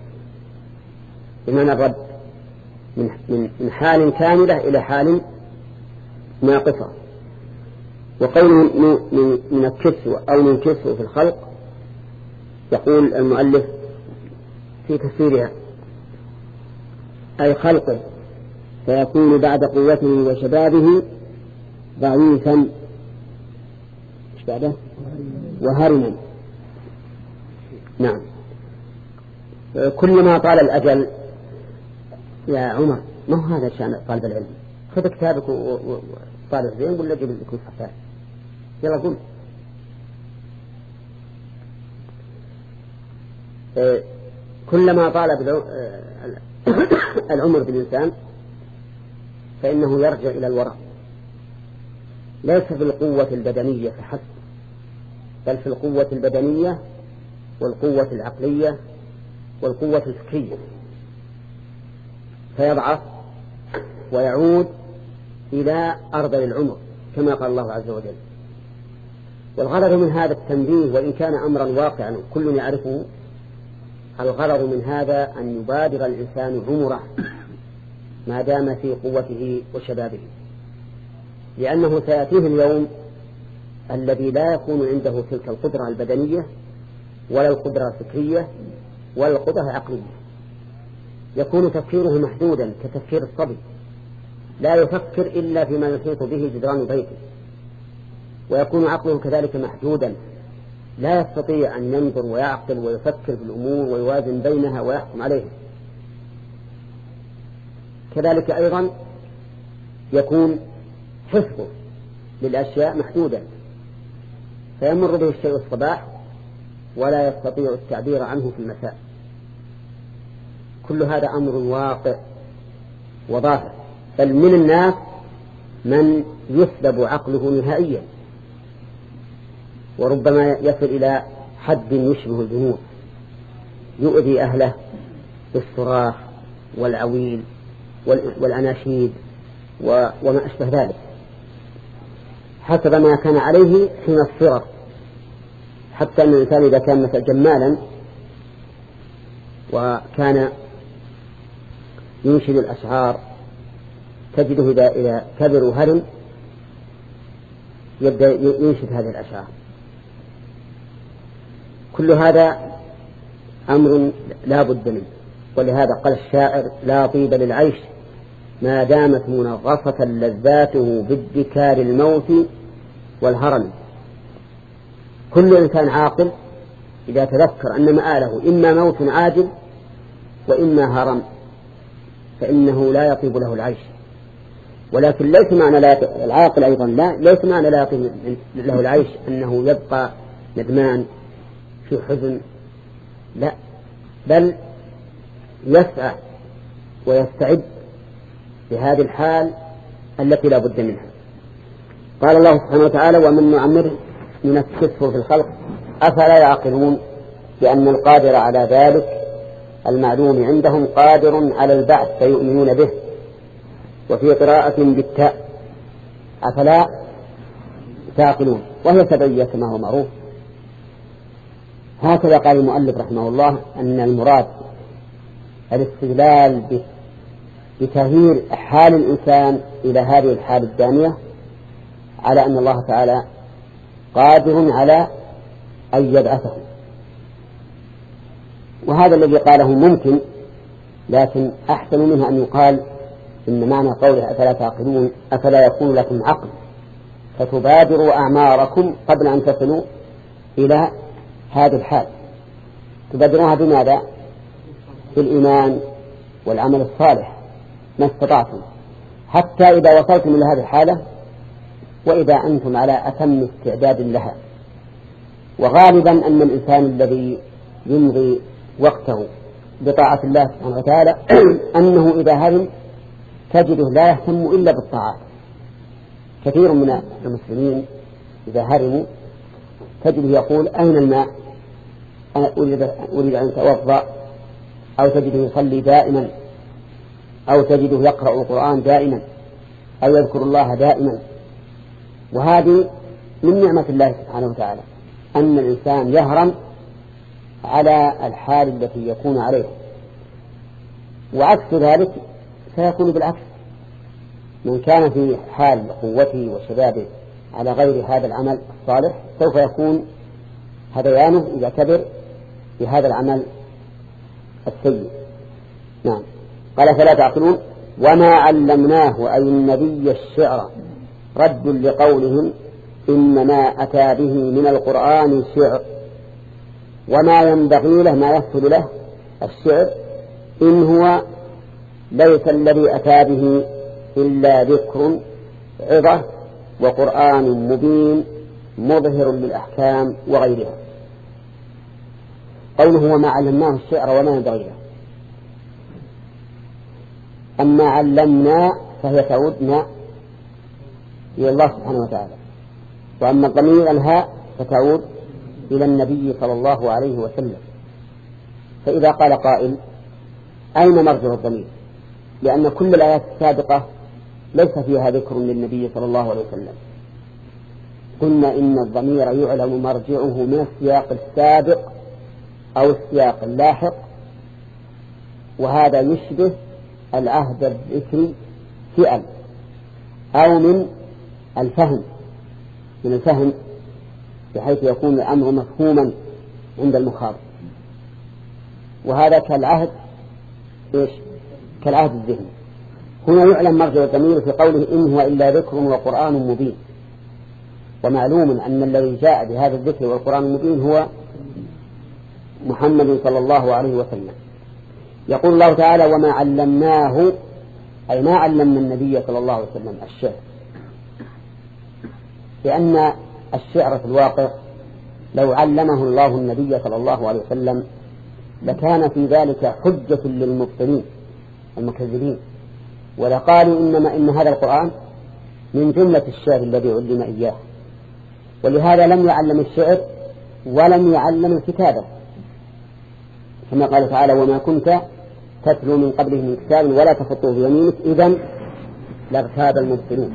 بمعنى الرد من حال كاملة إلى حال ناقصة. وقوله من الكسو أو من كسو في الخلق يقول المؤلف في تفسيرها أي خلقه، فيكون بعد قوته وشبابه ضعيفا مش بعده وهرما. نعم. كلما طال الأجل يا عمر، ما هو هذا شأن طالب العلم، خذ كتابك وطالب زين ولا جيب لك مصحف، يلا قل. كلما طال العمر بالإنسان فإنه يرجع إلى الوراء، ليس في القوة البدنية فحسب، بل في القوة البدنية والقوة العقلية والقوة الفكرية، فيضعف ويعود إلى أرض العمر كما قال الله عز وجل. والغرض من هذا التنبيه وإن كان أمرا واقعا كل يعرفه، الغرض من هذا أن يبادر الإنسان عمره ما دام في قوته وشبابه، لأنه سيأتيه اليوم الذي لا يكون عنده تلك القدرة البدنية ولا القدرة الفكرية ولا القدرة العقلية، يكون تفكيره محدودا كتفكير الصبي، لا يفكر إلا فيما يحيط به جدران بيته، ويكون عقله كذلك محدودا، لا يستطيع أن ينظر ويعقل ويفكر في الأمور ويوازن بينها ويحكم عليها. كذلك أيضا يكون حفظه للأشياء محدودا، فيمر به الشيء الصباح ولا يستطيع التعبير عنه في المساء. كل هذا أمر واقع وظاهر، بل من الناس من يسلب عقله نهائيا، وربما يصل إلى حد يشبه الجنون، يؤذي أهله بالصراخ والعويل والأناشيد وما أشبه ذلك، حسب ما كان عليه حين الصغر. حتى أن الإنسان إذا كان مثلا جمالا وكان ينشد الأشعار تجده إذا إذا كبر وهرم يبدأ ينشد هذه الأشعار. كل هذا أمر لا بد منه، ولهذا قال الشاعر لا طيب للعيش ما دامت منغصة لذاته بادكار الموت والهرم. كل إنسان عاقل إذا تذكر أن مآله إما موت عاجل وإما هرم فإنه لا يطيب له العيش. ولكن ليس معنى لا العاقل أيضا لا ليس معنى لا يطيب له العيش أنه يبقى ندمان في حزن، لا، بل يسعى ويستعد لهذه الحال التي لا بد منها. قال الله سبحانه وتعالى ومن نعمره ننكسه في الخلق أفلا يعقلون، لأن القادر على ذلك المعلوم عندهم قادر على البعث فيؤمنون به. وفي قراءة بالتاء أفلا تعقلون، وهي تبعية كما هو معروف. هكذا قال المؤلف رحمه الله أن المراد الاستدلال بتغيير حال الإنسان إلى هذه الحال الدانية على أن الله تعالى قادر على أن يبعثه. وهذا الذي قاله ممكن، لكن أحسن منها أن يقال إن معنى قوله أفلا تعقلون أفلا يكون لكم عقل فتبادروا أعماركم قبل أن تصلوا إلى هذا الحال. تبادروها بماذا؟ بالإيمان والعمل الصالح ما استطعتم، حتى إذا وصلتم إلى هذه الحالة وإذا أنتم على أتم استعداد لها. وغالبا أن الإنسان الذي يمضي وقته بطاعة الله سبحانه وتعالى أنه إذا هرم تجده لا يهتم إلا بالطاعات. كثير من المسلمين إذا هرموا تجده يقول أين الماء؟ أنا أريد أن أتوضأ، أو تجده يصلي دائما، أو تجده يقرأ القرآن دائما، أو يذكر الله دائما. وهذه من نعمة الله سبحانه وتعالى أن الإنسان يهرم على الحال التي يكون عليه. وعكس ذلك سيكون بالعكس، من كان في حال قوته وشبابه على غير هذا العمل الصالح سوف يكون هذيانه إذا كبر بهذا العمل السيء. نعم. قال فلا تعقلون وما علمناه أي النبي الشعر رد لقولهم إنما أتى به من القرآن شعر وما ينبغي له ما يفسد له الشعر إن هو ليس الذي أتى به إلا ذكر عظة وقرآن مبين مظهر للأحكام وغيرها. قوله وما علمناه الشعر وما ينبغي له، أما علمنا فهي تعودنا إلى الله سبحانه وتعالى، وأما الضمير الهاء فتعود إلى النبي صلى الله عليه وسلم. فإذا قال قائل أين مرجع الضمير؟ لأن كل الآيات السابقة ليس فيها ذكر للنبي صلى الله عليه وسلم. قلنا إن الضمير يعلم مرجعه من السياق السابق أو السياق اللاحق، وهذا يشبه العهد الذكري فئل، أو من الفهم من الفهم بحيث يكون الأمر مفهوما عند المخاطب. وهذا كالعهد إيش؟ كالعهد الذهني. هنا يعلم مرجع الضمير في قوله إن هو إلا ذكر وقرآن مبين. ومعلوم أن الذي جاء بهذا الذكر والقرآن المبين هو محمد صلى الله عليه وسلم. يقول الله تعالى وما علمناه أي ما علمنا النبي صلى الله عليه وسلم الشعر، لأن الشعر في الواقع لو علمه الله النبي صلى الله عليه وسلم لكان في ذلك حجة للمبطلين المكذبين، ولقالوا إنما إن هذا القرآن من جملة الشعر الذي علم إياه. ولهذا لم يعلم الشعر ولم يعلم الكتابة، كما قال تعالى وما كنت تتلو من قبله من كتاب ولا تخطه بيمينك إذن لارتاب المبطلون.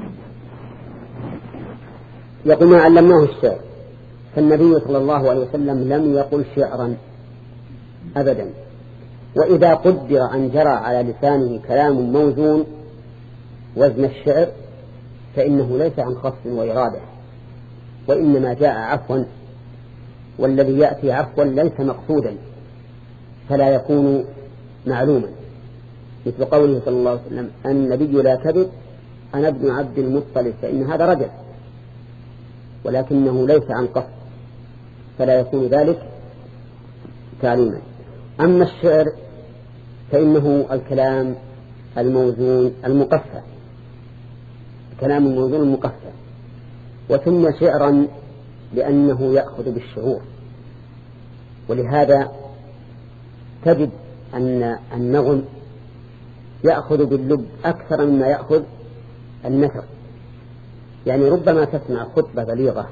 يقول ما علمناه الشعر، فالنبي صلى الله عليه وسلم لم يقل شعرا أبدا. وإذا قدر أن جرى على لسانه كلام موزون وزن الشعر فإنه ليس عن خص وإرادة، وإنما جاء عفوا، والذي يأتي عفوا ليس مقصودا فلا يكون معلوما، مثل قوله صلى الله عليه وسلم النبي لا كذب أنا ابن عبد المطلب، فإن هذا رجل ولكنه ليس عن قصد فلا يكون ذلك تعليما. أما الشعر فإنه الكلام الموزون المقفى، الكلام الموزون المقفى، وسمي شعرا لأنه يأخذ بالشعور. ولهذا تجد أن النغم يأخذ باللب أكثر مما يأخذ النثر. يعني ربما تسمع خطبة بليغة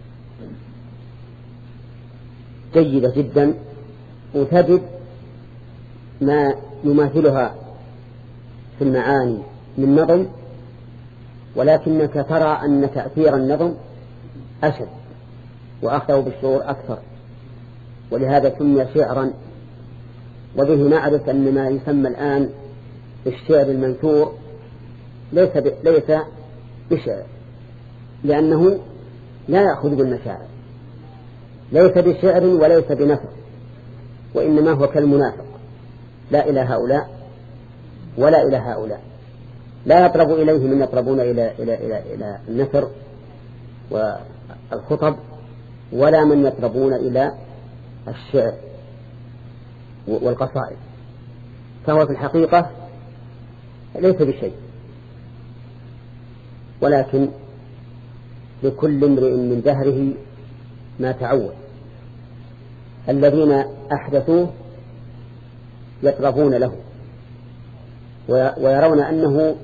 جيدة جدا وتجد ما يماثلها في المعاني من نظم، ولكنك ترى أن تأثير النظم أشد وأخذه بالشعور أكثر، ولهذا سمي شعرا. وبه نعرف أن ما يسمى الآن الشعر المنثور ليس ليس بشعر، لأنه لا يأخذ بالمشاعر، ليس بشعر وليس بنثر، وإنما هو كالمنافق، لا إلى هؤلاء ولا إلى هؤلاء، لا يطرب إليه من يطربون إلى إلى إلى إلى النثر والخطب، ولا من يطربون إلى الشعر والقصائد، فهو في الحقيقة ليس بشيء، ولكن لكل امرئ من دهره ما تعود. الذين أحدثوه يطربون له ويرون أنه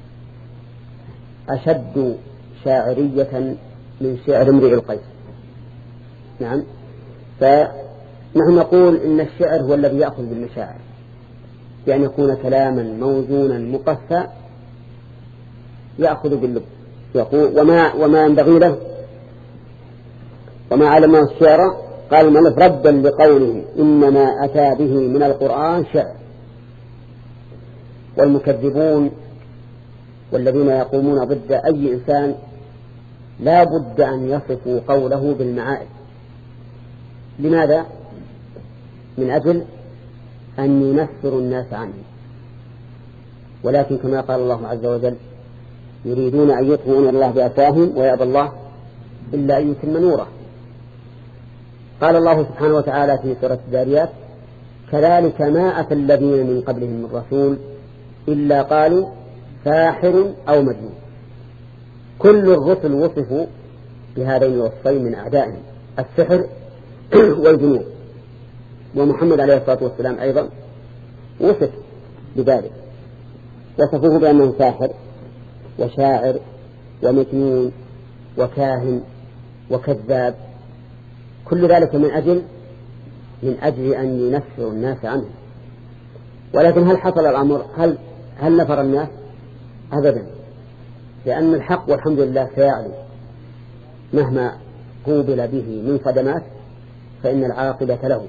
أشد شاعرية من شعر امرئ القيس. نعم، فنحن نقول إن الشعر هو الذي يأخذ بالمشاعر، بأن يكون كلاما موزونا مقفى يأخذ باللب، يقول وما وما ينبغي له وما علمه الشعر. قال المؤلف ردا لقوله إنما أتى به من القرآن شعر. والمكذبون والذين يقومون ضد أي إنسان لا بد أن يصفوا قوله بالمعائب. لماذا؟ من أجل أن ينفروا الناس عنه، ولكن كما قال الله عز وجل يريدون أن يطفئوا نور الله بأفواههم ويأبى الله إلا أن يتم نوره. قال الله سبحانه وتعالى في سورة الذاريات كذلك ما أتى الذين من قبلهم من رسول إلا قالوا ساحر أو مجنون. كل الرسل وصفوا بهذين الوصفين من أعدائهم، السحر والجنون، ومحمد عليه الصلاة والسلام أيضا وصف بذلك، وصفوه بأنه ساحر وشاعر ومجنون وكاهن وكذاب، كل ذلك من أجل من أجل أن ينفروا الناس عنه. ولكن هل حصل الأمر؟ هل هل نفر الناس؟ أبدا، لأن الحق والحمد لله سيعلو مهما قوبل به من صدمات، فإن العاقبة له.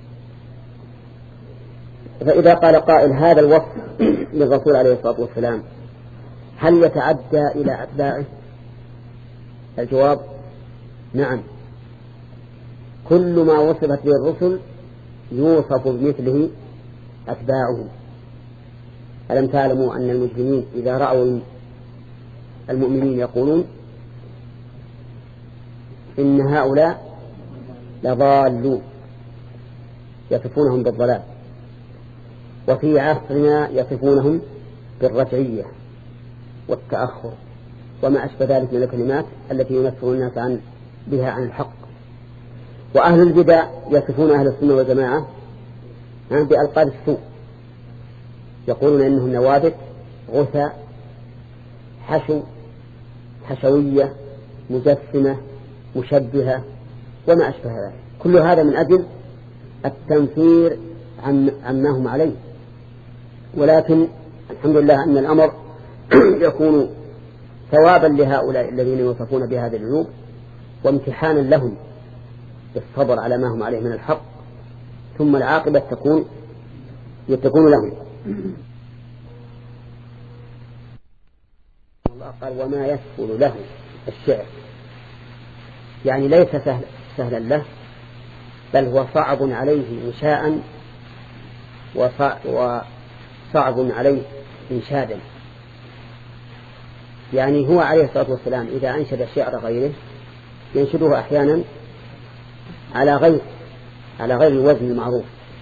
فإذا قال قائل هذا الوصف للرسول عليه الصلاة والسلام هل يتعدى إلى أتباعه؟ الجواب نعم، كل ما وصفت به الرسل يوصف بمثله أتباعه. ألم تعلموا أن المجرمين إذا رأوا المؤمنين يقولون إن هؤلاء لضالون، يصفونهم بالضلال. وفي عصرنا يصفونهم بالرجعية والتأخر وما أشبه ذلك من الكلمات التي ينفر الناس عن بها عن الحق. وأهل البدع يصفون أهل السنة والجماعة بألقاب السوء، يقولون إنهم نوابت غثى حشو حشوية مجسمة مشبهة وما أشبه ذلك. كل هذا من أجل التنفير عن عما هم عليه. ولكن الحمد لله أن الأمر يكون ثوابا لهؤلاء الذين يوصفون بهذه العيوب وامتحانا لهم بالصبر على ما هم عليه من الحق، ثم العاقبة تكون يتكون لهم. الله قال وما يسهل له الشعر، يعني ليس سهل سهلا له، بل هو صعب عليه إنشاء وصعب عليه إنشادا. يعني هو عليه الصلاة والسلام إذا أنشد شعر غيره ينشده أحيانا على غير على غير الوزن المعروف،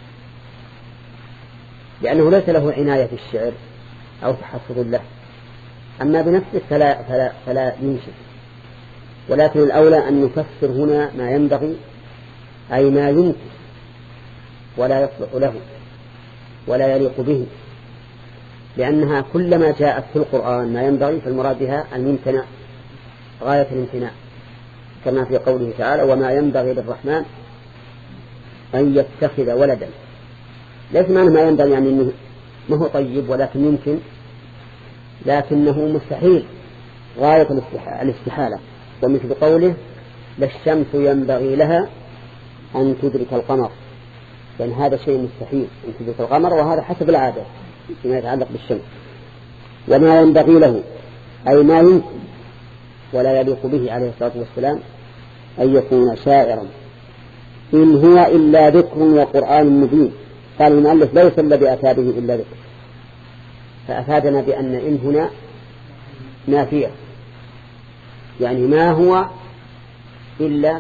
لأنه ليس له عناية في الشعر أو تحفظ له. أما بنفسه فلا, فلا, فلا ينشد. ولكن الأولى أن نفسر هنا ما ينبغي، أي ما يمكن ولا يصلح له ولا يليق به، لأنها كلما جاءت في القرآن ما ينبغي فالمراد بها الممتنع غاية الامتناع، كما في قوله تعالى وما ينبغي للرحمن أن يتخذ ولدا. ليس معنى ما ينبغي يعني أنه ما هو طيب ولكن يمكن، لكنه مستحيل غاية الاستحالة. ومثل قوله للشمس ينبغي لها أن تدرك القمر، لأن يعني هذا شيء مستحيل أن تدرك القمر، وهذا حسب العادة فيما يتعلق بالشمس. وما ينبغي له أي ما يمكن ولا يليق به عليه الصلاة والسلام أن يكون شاعرا، إن هو إلا ذكر وقرآن مبين. قال المؤلف ليس الذي أتى به إلا ذكر، فأفادنا بأن إن هنا نافية، يعني ما هو إلا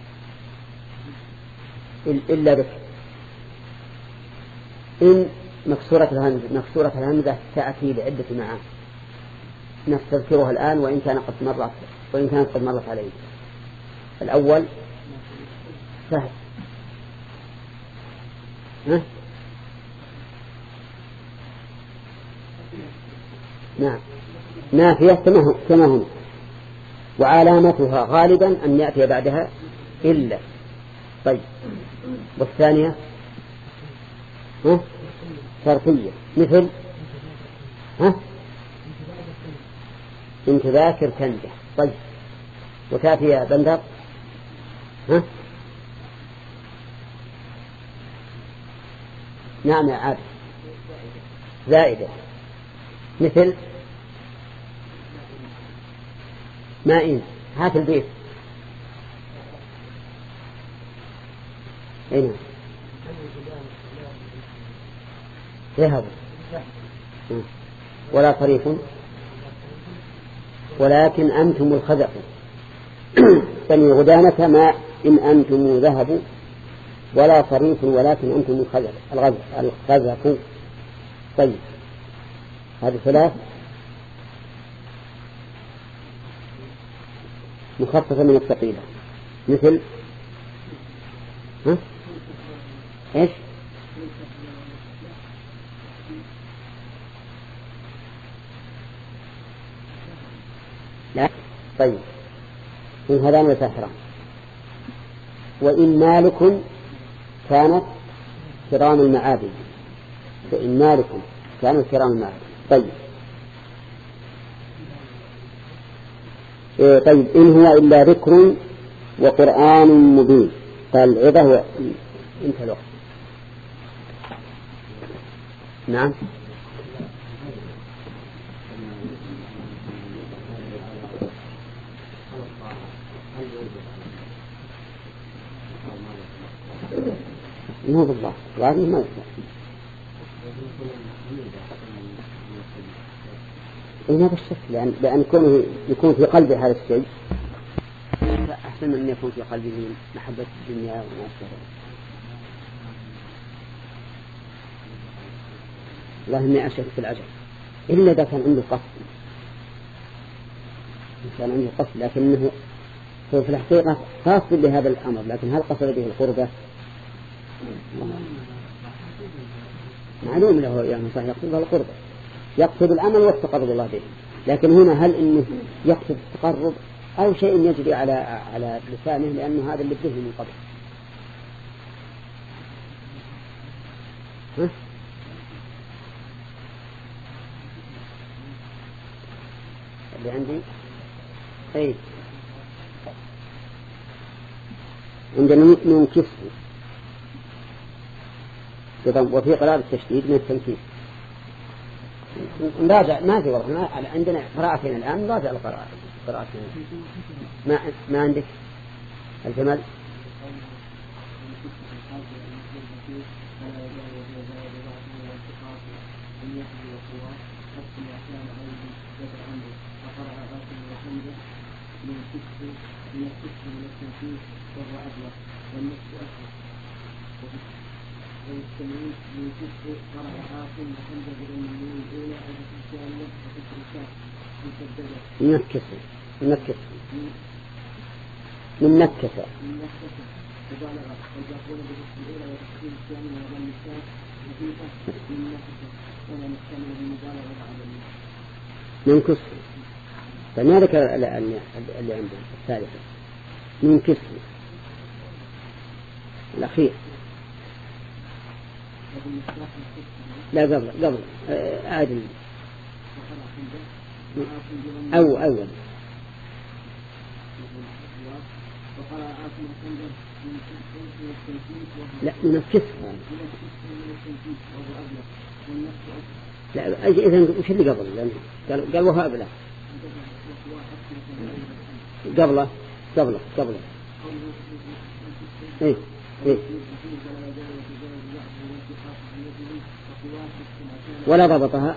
إلا ذكر. إن مكسورة الهمزة مكسورة الهمزة تأتي لعدة معاني نستذكرها الآن وإن كان قد مرت وإن كانت قد مرت عليه. الأول سهل، ها؟ نعم نافية كما هنا، وعلامتها غالبا أن يأتي بعدها إلا. طيب والثانية ها؟ شرطية مثل ها؟ إن تذاكر تنجح. طيب وتأتي يا بندر ها؟ نعم يا عابد زائدة مثل مائن. هات البيت أين ذهب ولا طريق ولكن أنتم الخزف بني غدانة ما إن أنتم ذهبوا ولا طريق ولكن أنتم الخزف الخزف. طيب هذه ثلاث مخففة من الثقيلة مثل ها؟ إيش لا. طيب إن هذان وسحران. وإن مالك كانت كرام المعابد، فإن مالك كانت كرام المعابد. طيب إيه طيب إن هو إلا ذكر وقرآن مبين. قال العظة هو انتهى الوقت. نعم مو بالله وهذه ما يصح. إن هذا الشك لأن لأن كونه يكون في قلبه هذا الشيء أحسن من أن يكون في قلبه محبة الدنيا وما أشبه. الله إني أشك في العجب إلا إذا كان عنده قصد، كان عنده قصد لكنه هو في الحقيقة قاصد لهذا الأمر، لكن هل قصد به القربة؟ معلوم له يعني صح يقصد القربة، يقصد الأمل والتقرب الله به، لكن هنا هل إنه يقصد التقرب أو شيء يجري على على لسانه لأنه هذا اللي بده من قبل. ها؟ اللي عندي أي عندنا ننكسه وفي قراءة التشديد من التنكيس. نراجع ما في ورقة عندنا قراءتين الآن، نراجع القراءة قراءتين. ما ما عندك الجمال؟ نكسه نكسه من نكسه ننكسه. فمالك اللي عنده الثالثة ننكسه الأخير لا قبل قبل عادل أو أول لا ننكسه لا إذن وش اللي قبل؟ قال قال وهاب له قبله قبله قبله إيه إيه ولا ضبطها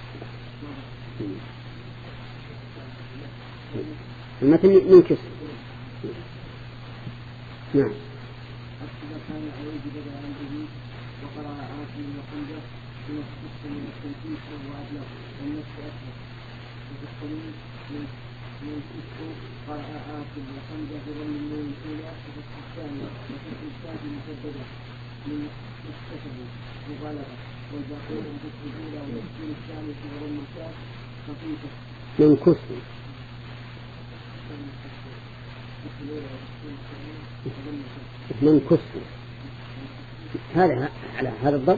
المتن من كسر. نعم. من كسر من كسر هذا على هذا الضبط.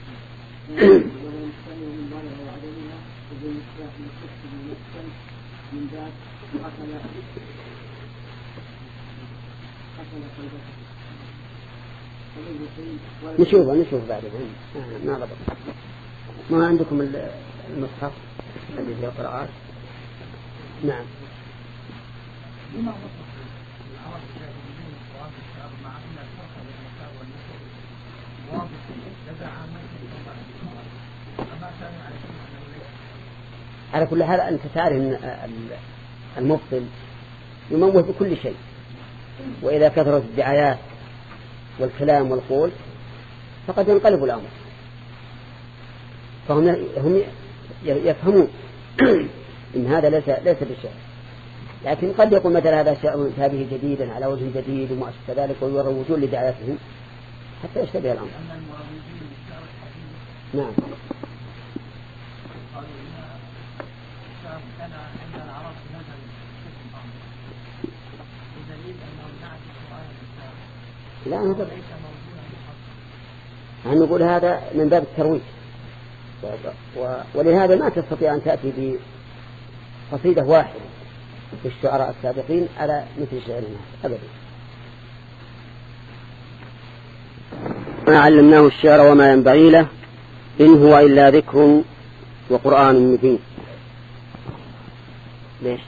نشوفه نشوف بعدين ما ضبط. ما عندكم المصحف اللي فيه قراءات؟ نعم. على كل حال أنت تعرف أن المبطل يموه بكل شيء، وإذا كثرت الدعايات والكلام والقول فقد ينقلب الأمر. فهم هم يفهمون إن هذا ليس ليس بالشعر، لكن قد يقول مثلا هذا شعر هذه جديدا على وجه جديد وما أشبه ذلك ويروجون لدعاياتهم حتى يشتبه الأمر. نعم. لا هذا نقول هذا من باب الترويج، ولهذا ما تستطيع أن تأتي بقصيدة واحدة للشعراء السابقين على مثل شعرنا أبدا. ما علمناه الشعر وما ينبغي له إن هو إلا ذكر وقرآن مبين. ليش؟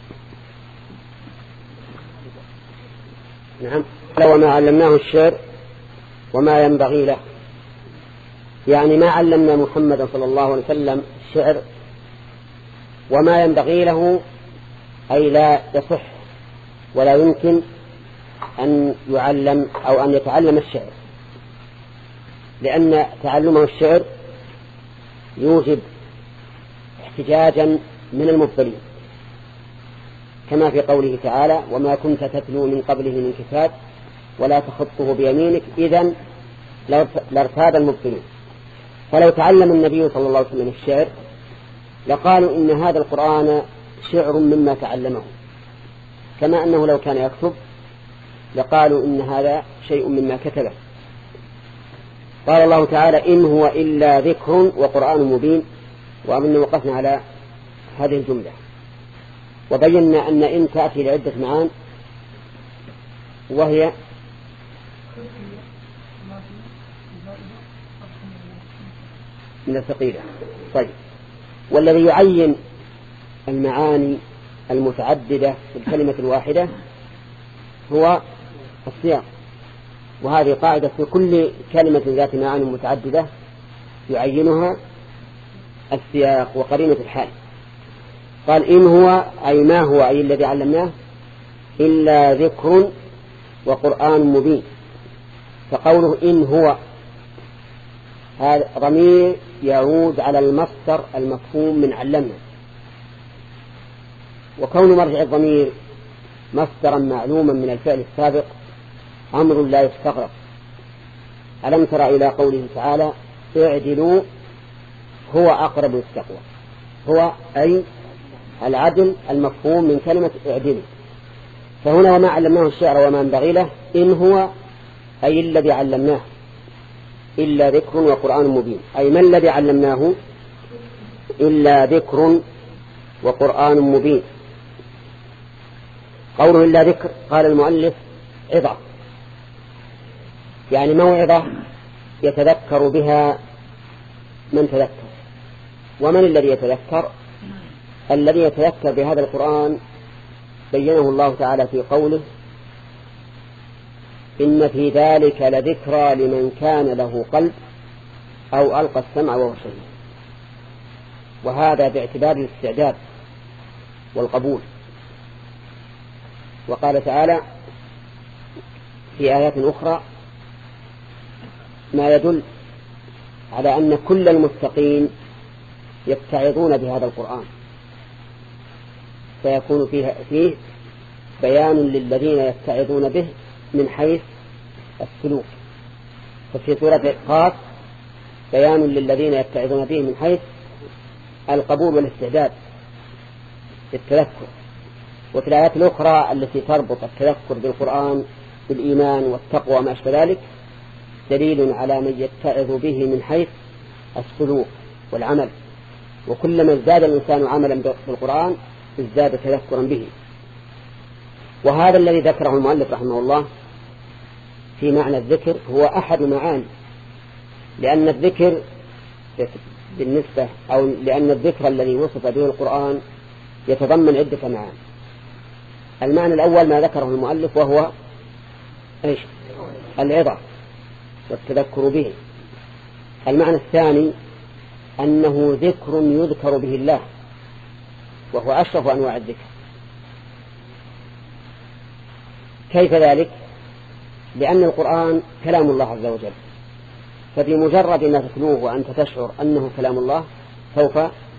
نعم. وما علمناه الشعر وما ينبغي له، يعني ما علمنا محمد صلى الله عليه وسلم الشعر وما ينبغي له، أي لا يصح ولا يمكن أن يعلم أو أن يتعلم الشعر، لأن تعلمه الشعر يوجب احتجاجا من المبطلين، كما في قوله تعالى وما كنت تتلو من قبله من كتاب ولا تخطه بيمينك إذن لارتاب المبطلين. فلو تعلم النبي صلى الله عليه وسلم الشعر لقالوا إن هذا القرآن شعر مما تعلمه، كما أنه لو كان يكتب لقالوا إن هذا شيء مما كتبه. قال الله تعالى إن هو إلا ذكر وقرآن مبين، وأمن وقفنا على هذه الجملة وبينا أن إن تأتي لعدة معان، وهي من الثقيلة. طيب، والذي يعين المعاني المتعددة في الكلمة الواحدة هو السياق، وهذه قاعدة في كل كلمة ذات معاني متعددة يعينها السياق وقرينة الحال. قال إن هو أي ما هو أي الذي علمناه إلا ذكر وقرآن مبين. فقوله إن هو هذا ضمير يعود على المصدر المفهوم من علمنا، وكون مرجع الضمير مصدرا معلوما من الفعل السابق أمر لا يستغرب. ألم ترى إلى قوله تعالى اعدلوا هو أقرب للتقوى، هو أي العدل المفهوم من كلمة اعدلوا. فهنا وما علمناه الشعر وما ينبغي له إن هو أي الذي علمناه إلا ذكر وقرآن مبين، أي ما الذي علمناه إلا ذكر وقرآن مبين. قوله إلا ذكر قال المؤلف عظة، يعني موعظة يتذكر بها من تذكر، ومن الذي يتذكر؟ الذي يتذكر بهذا القرآن بينه الله تعالى في قوله إن في ذلك لذكرى لمن كان له قلب أو ألقى السمع وهو شهيد. وهذا باعتبار الاستعداد والقبول. وقال تعالى في آيات أخرى ما يدل على أن كل المتقين يتعظون بهذا القرآن، فيكون فيه, فيه بيان للذين يتعظون به من حيث السلوك. ففي سورة قاف بيان للذين يتعظون به من حيث القبول والاستعداد للتذكر. وفي الآيات الأخرى التي تربط التذكر بالقرآن بالإيمان والتقوى وما أشبه ذلك دليل على من يتعظ به من حيث السلوك والعمل. وكلما ازداد الإنسان عملا بالقرآن ازداد تذكرا به. وهذا الذي ذكره المؤلف رحمه الله في معنى الذكر هو أحد معاني، لأن الذكر بالنسبة أو لأن الذكر الذي وصف به القرآن يتضمن عدة معاني. المعنى الأول ما ذكره المؤلف وهو إيش؟ العظة والتذكر به. المعنى الثاني أنه ذكر يذكر به الله وهو أشرف أنواع الذكر. كيف ذلك؟ لأن القرآن كلام الله عز وجل، فبمجرد ما تتلوه وأنت تشعر أنه كلام الله سوف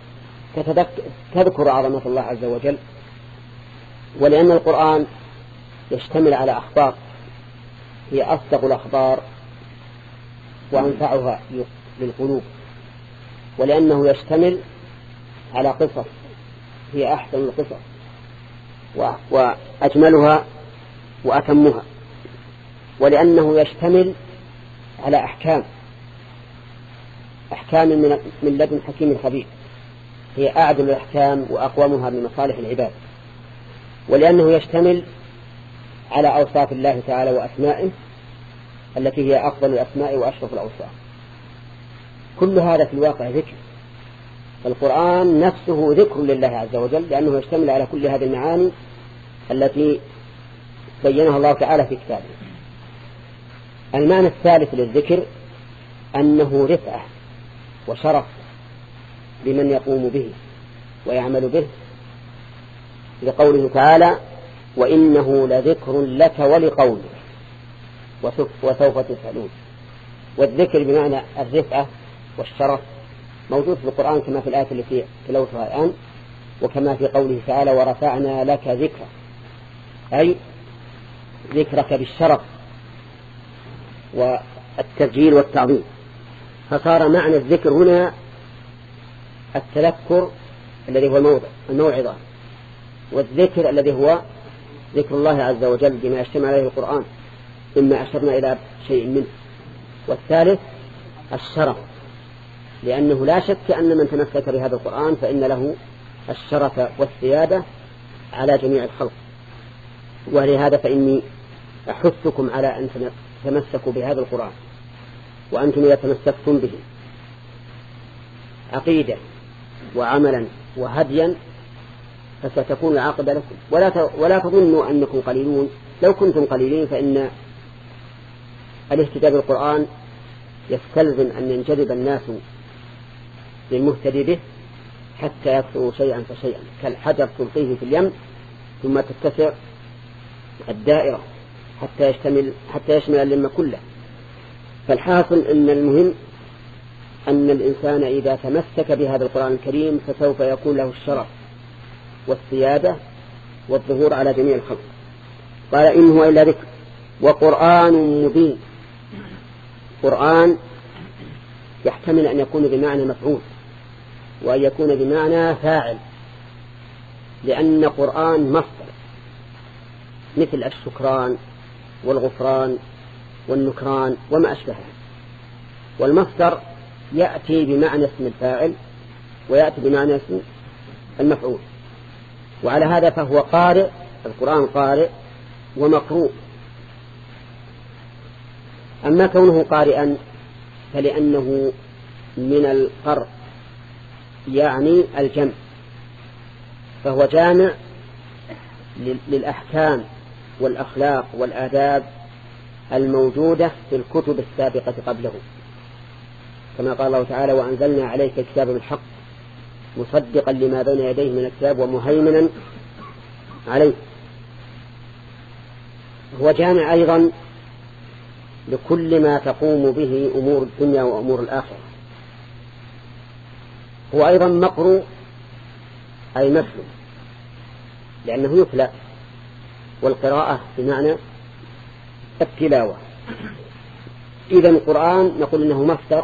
تذكر عظمة الله عز وجل. ولأن القرآن يشتمل على أخبار هي أصدق الأخبار وأنفعها للقلوب، ولأنه يشتمل على قصص هي أحسن القصص وأجملها وأتمها، ولأنه يشتمل على أحكام أحكام من لدن حكيم خبير هي أعدل الأحكام وأقومها بمصالح العباد، ولأنه يشتمل على أوصاف الله تعالى وأسمائه التي هي أفضل الأسماء وأشرف الأوصاف. كل هذا في الواقع ذكر. القرآن نفسه ذكر لله عز وجل لأنه يشتمل على كل هذه المعاني التي بينها الله تعالى في كتابه. المعنى الثالث للذكر أنه رفعة وشرف لمن يقوم به ويعمل به، لقوله تعالى وإنه لذكر لك ولقومك وسوف تسألون. والذكر بمعنى الرفعة والشرف موجود في القرآن كما في الآية التي تلوتها الآن، وكما في قوله تعالى ورفعنا لك ذكرك، أي ذكرك بالشرف والتسجيل والتعظيم. فصار معنى الذكر هنا التذكر الذي هو الموضع الموعظة، والذكر الذي هو ذكر الله عز وجل بما يشتمل عليه القرآن إما أشرنا إلى شيء منه. والثالث الشرف، لأنه لا شك أن من تمسك بهذا القرآن فإن له الشرف والسيادة على جميع الخلق. ولهذا فإني أحثكم على أن تتمسكوا بهذا القرآن، وأنتم إذا تمسكتم به عقيدة وعملا وهديا فستكون العاقبة لكم. ولا ولا تظنوا أنكم قليلون، لو كنتم قليلين فإن الاهتداء بالقرآن يستلزم أن ينجذب الناس للمهتدي به حتى يكثروا شيئا فشيئا كالحجر تلقيه في اليم ثم تتسع الدائرة حتى يشتمل حتى يشمل اللم كله. فالحاصل أن المهم أن الإنسان إذا تمسك بهذا القرآن الكريم فسوف يكون له الشرف والسيادة والظهور على جميع الخلق. قال إن هو إلا ذكر وقرآن مبين. قرآن يحتمل أن يكون بمعنى مفعول وأن يكون بمعنى فاعل، لأن قرآن مصدر مثل الشكران والغفران والنكران وما أشبهه، والمصدر يأتي بمعنى اسم الفاعل ويأتي بمعنى اسم المفعول. وعلى هذا فهو قارئ، القرآن قارئ ومقروء. أما كونه قارئا فلأنه من القرء يعني الجمع، فهو جامع للأحكام والأخلاق والآداب الموجودة في الكتب السابقة قبله، كما قال الله تعالى: وأنزلنا عليك الكتاب بالحق مصدقا لما بين يديه من الكتاب ومهيمنا عليه. هو جامع أيضا لكل ما تقوم به أمور الدنيا وأمور الآخرة. هو أيضا مقروء أي مثل، لأنه يتلى، والقراءة بمعنى التلاوة. إذا القرآن نقول إنه مصدر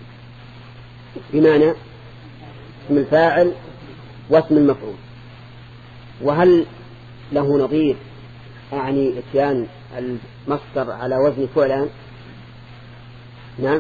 بمعنى اسم الفاعل واسم المفعول. وهل له نظير أعني اتيان المصدر على وزن فعلان؟ نعم،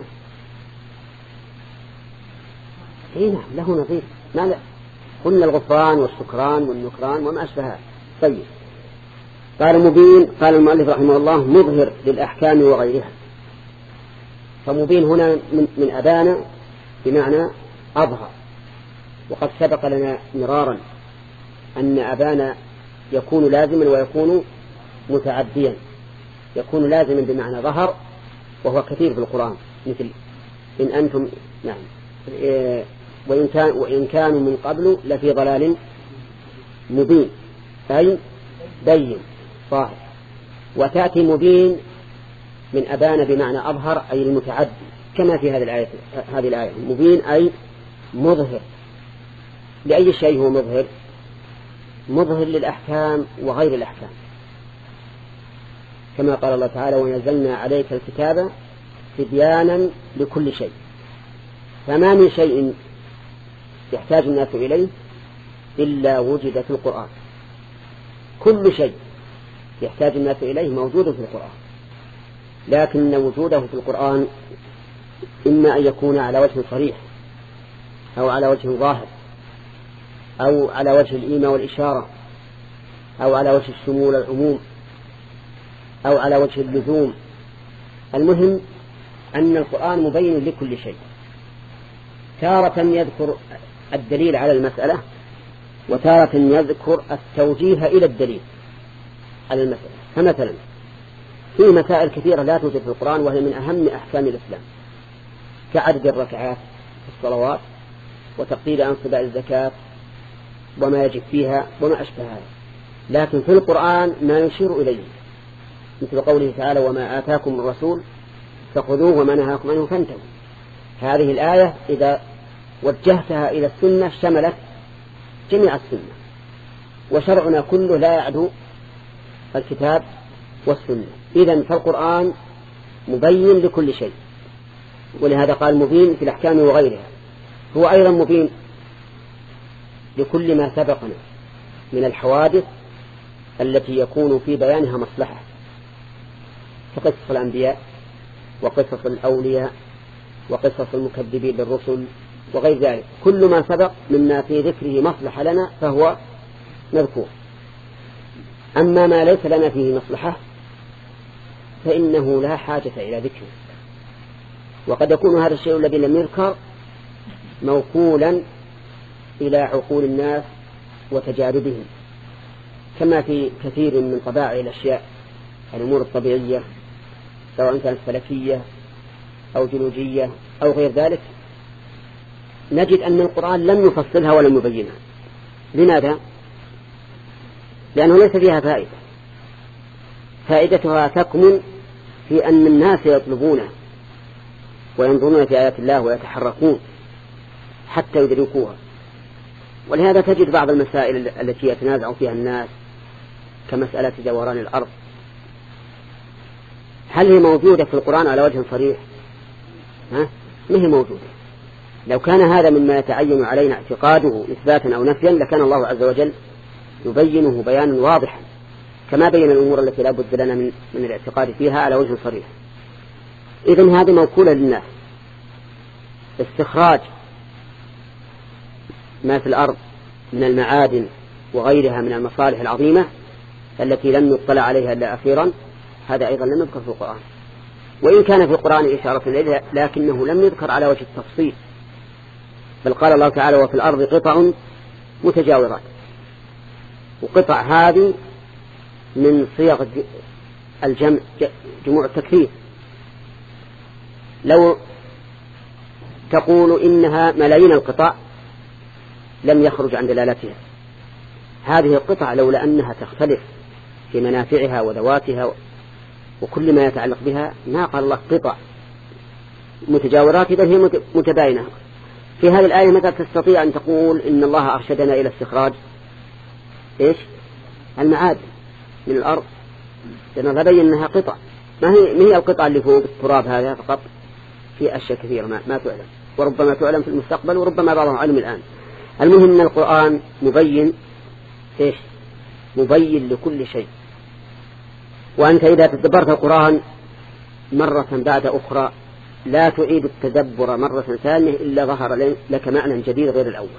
إيه نعم له نظير. ما قلنا الغفران والشكران والنكران وما أشبهها. طيب، قال مبين، قال المؤلف رحمه الله: مظهر للأحكام وغيرها. فمبين هنا من, من أبان بمعنى أظهر، وقد سبق لنا مرارا أن أبان يكون لازما ويكون متعديا. يكون لازما بمعنى ظهر، وهو كثير في القرآن، مثل إن أنتم نعم وإن, كان وإن كانوا من قبل لفي ضلال مبين، أي بين ظاهر. وتأتي مبين من أبان بمعنى أظهر أي المتعدي، كما في هذه الآية. هذه الآية مبين أي مظهر. لأي شيء هو مظهر؟ مظهر للأحكام وغير الأحكام، كما قال الله تعالى: ونزلنا عليك الكتاب تبيانا لكل شيء. فما من شيء يحتاج الناس إليه إلا وجد في القرآن. كل شيء يحتاج الناس إليه موجود في القرآن، لكن وجوده في القرآن إما أن يكون على وجه صريح، أو على وجه ظاهر، أو على وجه الإيماء والإشارة، أو على وجه الشمول العموم، أو على وجه اللزوم. المهم أن القرآن مبين لكل شيء. تارة يذكر الدليل على المسألة، وتارة يذكر التوجيه إلى الدليل على المسألة. فمثلا في مسائل كثيرة لا توجد في القرآن، وهي من أهم أحكام الإسلام، كعدد الركعات في الصلوات، وتقدير أنصباء الزكاة وما يجب فيها وما أشبه هذا. لكن في القرآن ما يشير إليه، مثل قوله تعالى: وما آتاكم الرسول فخذوه وما نهاكم عنه فانتهوا. هذه الآية إذا وجهتها إلى السنة شملت جميع السنة، وشرعنا كله لا يعدو الكتاب والسنة. إذن فالقرآن مبين لكل شيء، ولهذا قال مبين في الأحكام وغيرها. هو أيضا مبين لكل ما سبقنا من الحوادث التي يكون في بيانها مصلحة، كقصص الأنبياء وقصص الأولياء وقصص المكذبين للرسل وغير ذلك. كل ما سبق مما في ذكره مصلحة لنا فهو مذكور. أما ما ليس لنا فيه مصلحة فإنه لا حاجة إلى ذكره. وقد يكون هذا الشيء الذي لم يذكر موكولا إلى عقول الناس وتجاربهم، كما في كثير من طبائع الأشياء، الأمور الطبيعية، سواء كانت فلكية أو جيولوجية أو غير ذلك، نجد أن القرآن لم يفصلها ولم يبينها. لماذا؟ لأنه ليس فيها فائدة. فائدتها تكمن في أن الناس يطلبونها وينظرون في آيات الله ويتحركون حتى يدركوها. ولهذا تجد بعض المسائل التي يتنازع فيها الناس كمسألة دوران الأرض، هل هي موجودة في القرآن على وجه صريح؟ ها؟ ما هي موجودة. لو كان هذا مما يتعين علينا اعتقاده إثباتا أو نفيا لكان الله عز وجل يبينه بيانا واضحا، كما بين الأمور التي لا بد لنا من, من الاعتقاد فيها على وجه صريح. إذن هذه موكولة للناس. استخراج ما في الأرض من المعادن وغيرها من المصالح العظيمة التي لم يطلع عليها إلا أخيرا، هذا أيضا لم يذكر في القرآن، وإن كان في القرآن إشارة إليه لكنه لم يذكر على وجه التفصيل، بل قال الله تعالى وفي الأرض قطع متجاورات، وقطع هذه من صيغ الجمع جموع التكثير. لو تقول إنها ملايين القطع لم يخرج عن دلالتها. هذه القطع لولا أنها تختلف في منافعها وذواتها وكل ما يتعلق بها ما قال الله قطع متجاورات، بل هي متباينة. في هذه الآية متى تستطيع أن تقول إن الله أرشدنا إلى استخراج إيش المعادن من الأرض؟ لأنه لا بين أنها قطع، ما هي ما هي القطع اللي فوق التراب هذا فقط، في أشياء كثيرة ما, ما تعلم، وربما تعلم في المستقبل، وربما بعضها علم الآن. المهم أن القرآن مبين إيش مبين لكل شيء. وأنت إذا تدبرت القرآن مرة بعد أخرى لا تعيد التدبر مرة ثانية إلا ظهر لك معنى جديد غير الأول،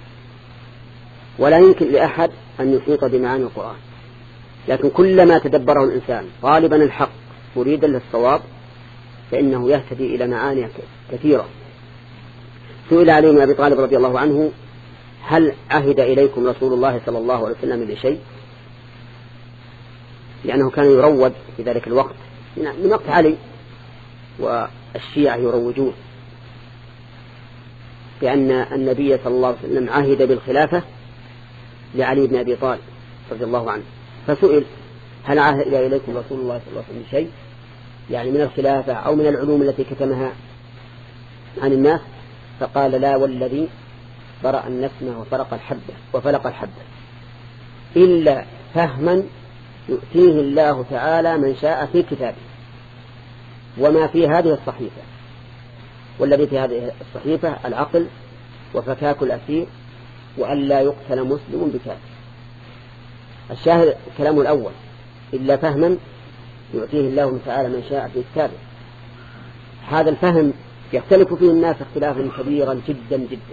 ولا يمكن لأحد أن يحيط بمعاني القرآن. لكن كلما تدبره الإنسان طالبا الحق مريدا للصواب فإنه يهتدي إلى معاني كثيرة. سئل علي بن أبي طالب رضي الله عنه هل عهد إليكم رسول الله صلى الله عليه وسلم بشيء؟ لأنه كان يروج في ذلك الوقت من وقت علي، والشيعة يروجون بأن النبي صلى الله عليه وسلم عهد بالخلافة لعلي بن أبي طالب رضي الله عنه. فسئل هل عهد إليكم رسول الله صلى الله عليه وسلم بشيء، يعني من الخلافة أو من العلوم التي كتمها عن الناس؟ فقال لا والذي برأ النسمة وفرق الحبة وفلق الحبة إلا فهما يؤتيه الله تعالى من شاء في كتابه وما في هذه الصحيفة. والذي في هذه الصحيفة العقل وفكاك الأسير وأن لا يقتل مسلم بكافر. الشاهد كلامه الأول إلا فهما يؤتيه الله تعالى من شاء في كتابه. هذا الفهم يختلف فيه الناس اختلافا كبيرا جدا جدا.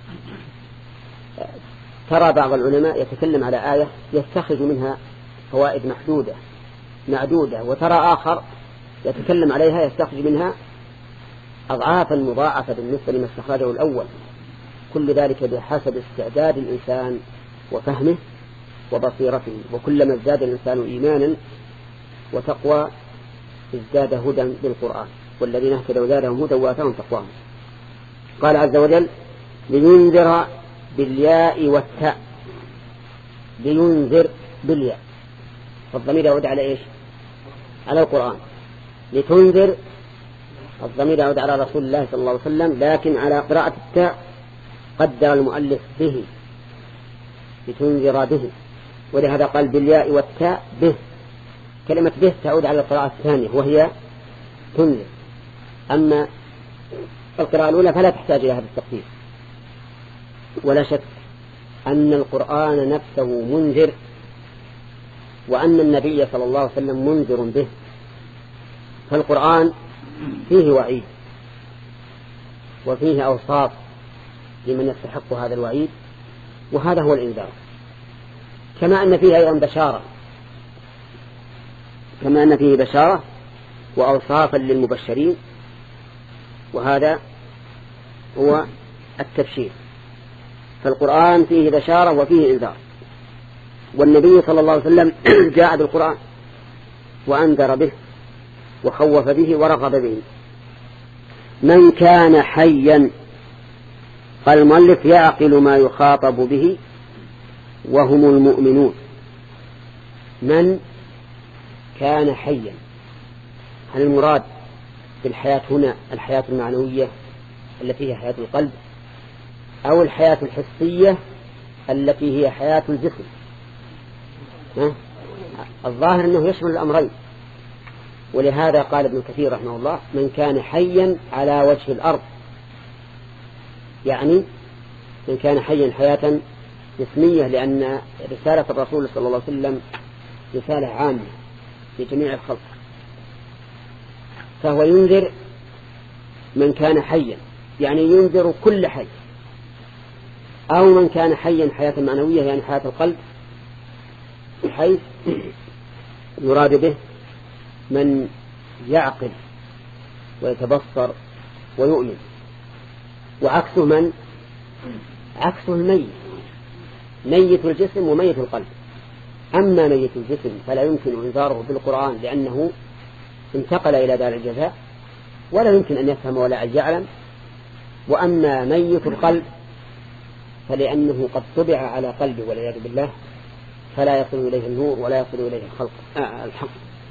ترى بعض العلماء يتكلم على آية يستخرج منها فوائد محدودة معدودة، وترى آخر يتكلم عليها يستخرج منها أضعافا مضاعفة بالنسبة لما استخرجه الأول. كل ذلك بحسب استعداد الإنسان وفهمه وبصيرته، وكلما ازداد الإنسان إيمانا وتقوى ازداد هدى بالقرآن، والذين اهتدوا زادهم هدى وآتاهم تقواهم. قال عز وجل لينذر بالياء والتاء، لينذر بالياء، فالضمير يعود على إيش؟ على القرآن. لتنذر الضمير يعود على رسول الله صلى الله عليه وسلم، لكن على قراءة التاء قدر المؤلف به لتنذر به، ولهذا قال بالياء والتاء به. كلمة به تعود على القراءة الثانية وهي تنذر، أما القراءة الأولى فلا تحتاج إلى هذا التقدير. ولا شك أن القرآن نفسه منذر، وأن النبي صلى الله عليه وسلم منذر به. فالقرآن فيه وعيد وفيه أوصاف لمن يستحق هذا الوعيد، وهذا هو الإنذار. كما أن فيه أيضا بشارة، كما أن فيه بشارة وأوصافا للمبشرين، وهذا هو التبشير. فالقرآن فيه بشارة وفيه إنذار، والنبي صلى الله عليه وسلم جاء بالقرآن وأنذر به وخوف به ورغب به. من كان حيا، قال المؤلف يعقل ما يخاطب به وهم المؤمنون. من كان حيا، هل المراد بالحياة هنا الحياة المعنوية التي هي حياة القلب، أو الحياة الحسية التي هي حياة الجسم؟ الظاهر أنه يشمل الأمرين، ولهذا قال ابن كثير رحمه الله من كان حيا على وجه الأرض، يعني من كان حيا حياة جسمية، لأن رسالة الرسول صلى الله عليه وسلم رسالة عامة لجميع الخلق، فهو ينذر من كان حيا، يعني ينذر كل حي. أو من كان حيا حياة معنوية، يعني حياة القلب، بحيث يراد به من يعقل ويتبصر ويؤمن، وعكسه من عكسه الميت، ميت الجسم وميت القلب. أما ميت الجسم فلا يمكن إنذاره بالقرآن لأنه انتقل إلى دار الجزاء ولا يمكن أن يفهم ولا أن يعلم. وأما ميت القلب فلأنه قد طبع على قلبه والعياذ بالله فلا يصل إليه النور ولا يصل إليه الخلق آه الحق.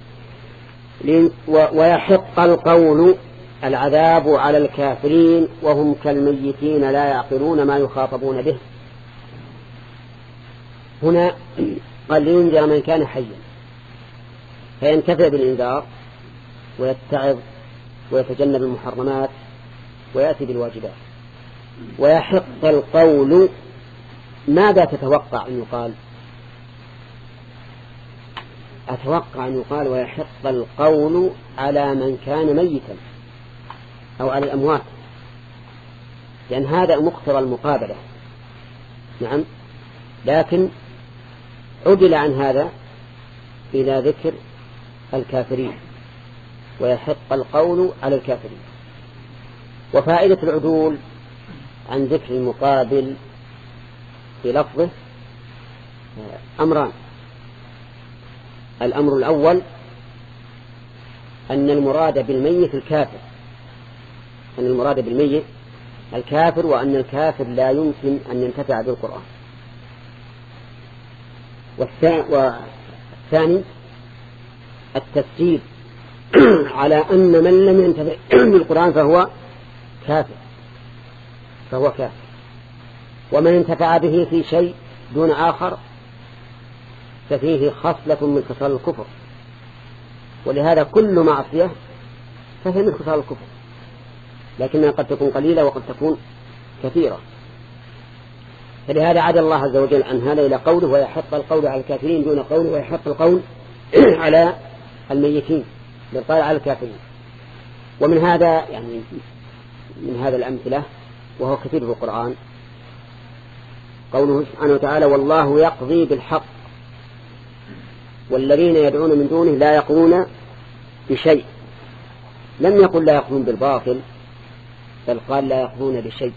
ويحق القول العذاب على الكافرين وهم كالميتين لا يعقلون ما يخاطبون به. هنا قال لينذر من كان حيا فينتفع بالإنذار ويتعظ ويتجنب المحرمات ويأتي بالواجبات. ويحق القول، ماذا تتوقع أن يقال؟ أتوقع أن يقال ويحق القول على من كان ميتا أو على الأموات، لأن هذا مقتضى المقابلة. نعم، لكن عدل عن هذا إلى ذكر الكافرين، ويحق القول على الكافرين. وفائدة العدول عن ذكر المقابل في لفظه أمران. الأمر الأول أن المراد بالميت الكافر، أن المراد بالميت الكافر، وأن الكافر لا يمكن أن ينتفع بالقرآن. والثاني التفسير على أن من لم ينتفع بالقرآن فهو كافر فهو كافر ومن انتفع به في شيء دون آخر ففيه خصلة من خصال الكفر. ولهذا كل معصية فهي من خصال الكفر، لكنها قد تكون قليلة وقد تكون كثيرة. فلهذا عاد الله عز وجل عن هذا إلى قوله ويحق القول على الكافرين دون قوله ويحق القول على الميتين، بل قال على الكافرين. ومن هذا يعني من هذا الأمثلة وهو كثير في القرآن قوله سبحانه وتعالى والله يقضي بالحق والذين يدعون من دونه لا يقضون بشيء. لم يقل لا يقضون بالباطل، بل قال لا يقضون بشيء،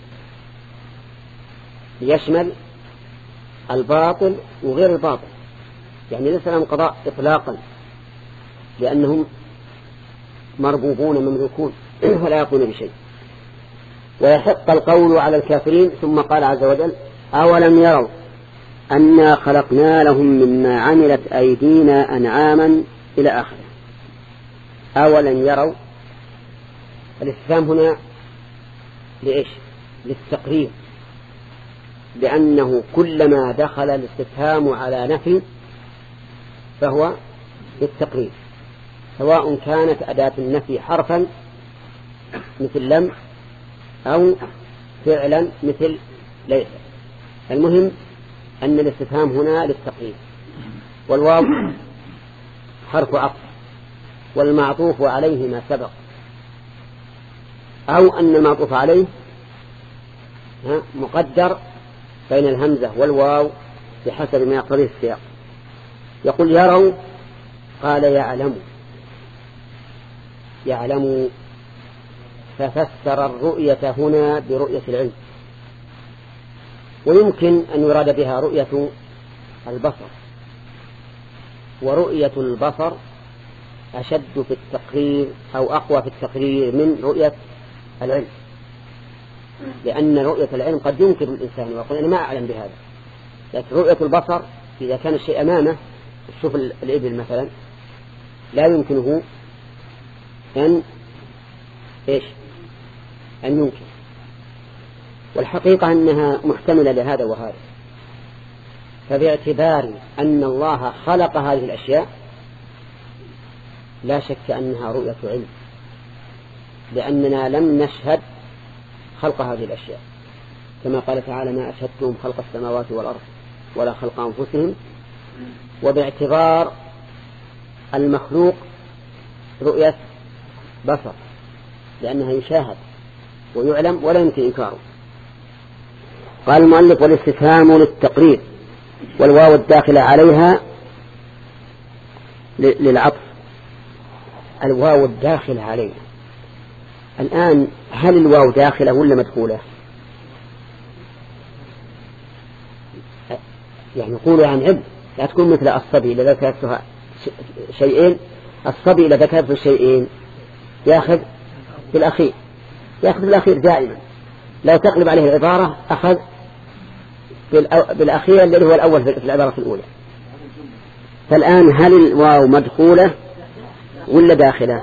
ليشمل الباطل وغير الباطل، يعني ليس لهم قضاء إطلاقا لأنهم مربوبون مملوكون فلا يقضون بشيء. ويحق القول على الكافرين. ثم قال عز وجل أولم يروا أنا خلقنا لهم مما عملت أيدينا أنعاما إلى آخره. أولم يروا، الاستفهام هنا لإيش؟ للتقرير، لأنه كلما دخل الاستفهام على نفي فهو للتقرير، سواء كانت أداة النفي حرفا مثل لم أو فعلا مثل ليس. المهم أن الاستفهام هنا للتقرير. والواو حرف عطف والمعطوف عليه ما سبق، أو أن المعطوف عليه مقدر بين الهمزة والواو بحسب ما يقتضيه السياق. يقول يروا، قال يعلم يعلم ففسر الرؤية هنا برؤية العلم. ويمكن أن يراد بها رؤية البصر، ورؤية البصر أشد في التقرير أو أقوى في التقرير من رؤية العلم، لأن رؤية العلم قد ينكر الإنسان ويقول أنا ما أعلم بهذا، لكن رؤية البصر إذا كان الشيء أمامه، شوف الإبل مثلا لا يمكنه أن إيش أن ينكر. والحقيقة أنها محتملة لهذا وهذا. فباعتبار أن الله خلق هذه الأشياء لا شك أنها رؤية علم، لأننا لم نشهد خلق هذه الأشياء، كما قال تعالى ما أشهدتهم خلق السماوات والأرض ولا خلق أنفسهم. وباعتبار المخلوق رؤية بصر، لأنها يشاهد ويعلم ولا يمكن إنكاره. قال المؤلف والاستفهام للتقرير، والواو الداخلة عليها للعطف. الواو الداخلة عليها الآن هل الواو داخلة ولا مدخولة؟ يعني يقولوا عن عبء لا تكون مثل الصبي إذا ذكرتها شيئين. الصبي إذا ذكرت شيئين يأخذ بالأخير يأخذ بالأخير دائما. لو تقلب عليه العبارة أخذ بالأخير الذي هو الأول في العبارة الأولى. فالآن هل الواو مدخولة ولا داخلة؟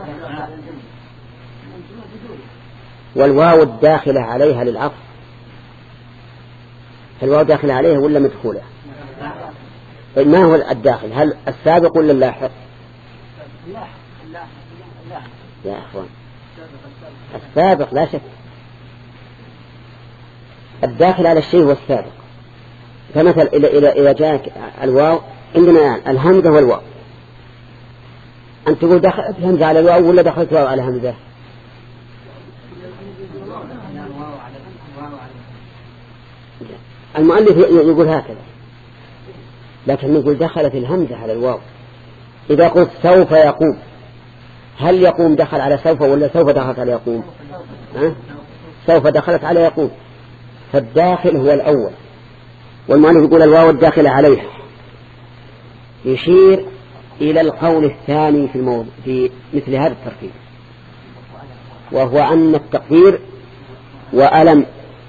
والواو الداخلة عليها للعطف الواو داخلة عليها ولا مدخولة؟ ما هو الداخل؟ هل السابق ولا اللاحق؟ يا أخوان السابق لا شك. الداخل على الشيء هو السابق. فمثل إذا إذا جاءك الواو عندنا الهمزة والواو أن تقول دخلت همزة على الواو ولا دخلت واو على همزة؟ المؤلف يقول هكذا لكن نقول دخلت الهمزة على الواو. إذا قلت سوف يقوم هل يقوم دخل على سوف ولا سوف دخلت على يقوم؟ أه؟ سوف دخلت على يقوم. فالداخل هو الأول والمؤلف يقول الواو الداخل عليها يشير إلى القول الثاني في الموضوع في مثل هذا التركيب وهو أن التقدير وألم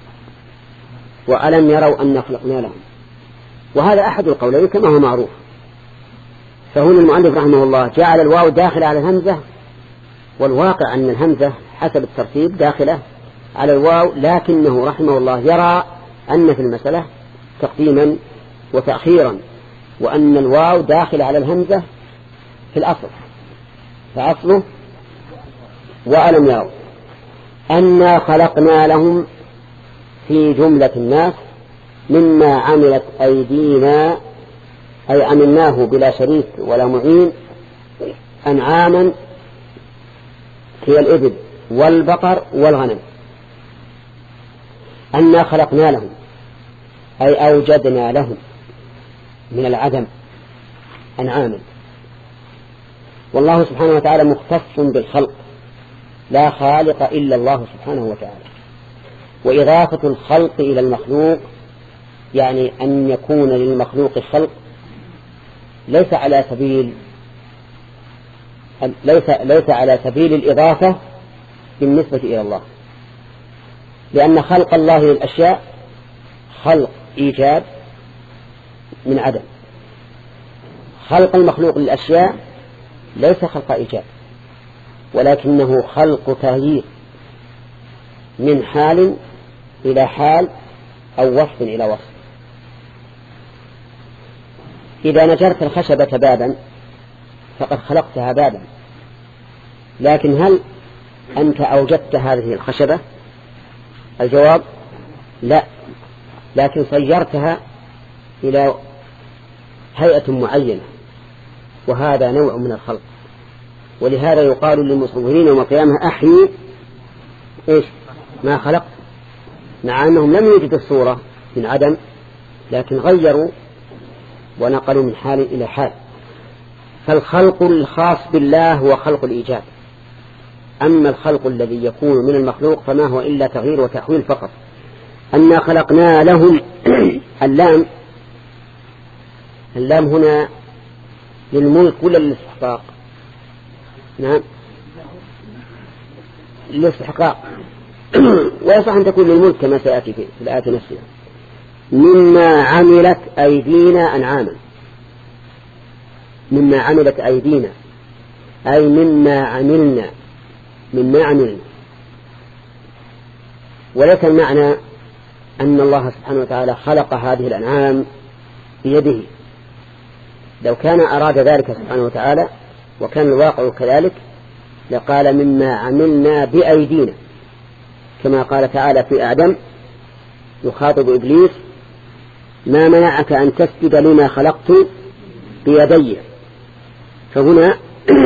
وألم يروا أن خلقنا لهم. وهذا أحد القولين كما هو معروف. فهنا المؤلف رحمه الله جعل الواو داخل على الهمزة والواقع أن الهمزة حسب الترتيب داخلة على الواو لكنه رحمه الله يرى أن في المسألة تقديما وتأخيرا وأن الواو داخل على الهمزة في الأصل فأصله وألم يروا أنا خلقنا لهم في جملة الناس مما عملت أيدينا أي عملناه بلا شريك ولا معين أنعاما هي الإبل والبقر والغنم. أنا خلقنا لهم أي أوجدنا لهم من العدم أنعاما. والله سبحانه وتعالى مختص بالخلق لا خالق إلا الله سبحانه وتعالى. وإضافة الخلق إلى المخلوق يعني أن يكون للمخلوق خلق ليس على سبيل ليس ليس على سبيل الإضافة بالنسبة إلى الله لأن خلق الله للأشياء خلق إيجاد من عدم. خلق المخلوق للأشياء ليس خلق إيجاد ولكنه خلق تغيير من حال إلى حال أو وصف إلى وصف. إذا نجرت الخشبة بابا فقد خلقتها بابا لكن هل أنت أوجدت هذه الخشبة؟ الجواب لا لكن صيرتها إلى هيئة معينة وهذا نوع من الخلق. ولهذا يقال للمصورين يوم القيامة أحيي إيش ما خلقت مع أنهم لم يوجدوا الصورة من عدم لكن غيروا ونقلوا من حال إلى حال. فالخلق الخاص بالله هو خلق الإيجاد. أما الخلق الذي يكون من المخلوق فما هو إلا تغيير وتحويل فقط. أنا خلقنا لهم اللام اللام هنا للملك ولا للاستحقاق؟ نعم للاستحقاق ويصح أن تكون للملك كما سيأتي في الآية نفسها. مما عملت أيدينا أنعاما مما عملت أيدينا أي مما عملنا مما عملنا. ولكن المعنى أن الله سبحانه وتعالى خلق هذه الأنعام بيده. لو كان أراد ذلك سبحانه وتعالى وكان الواقع كذلك لقال مما عملنا بأيدينا كما قال تعالى في آدم يخاطب إبليس ما منعك أن تسجد لما خلقت بيدي. فهنا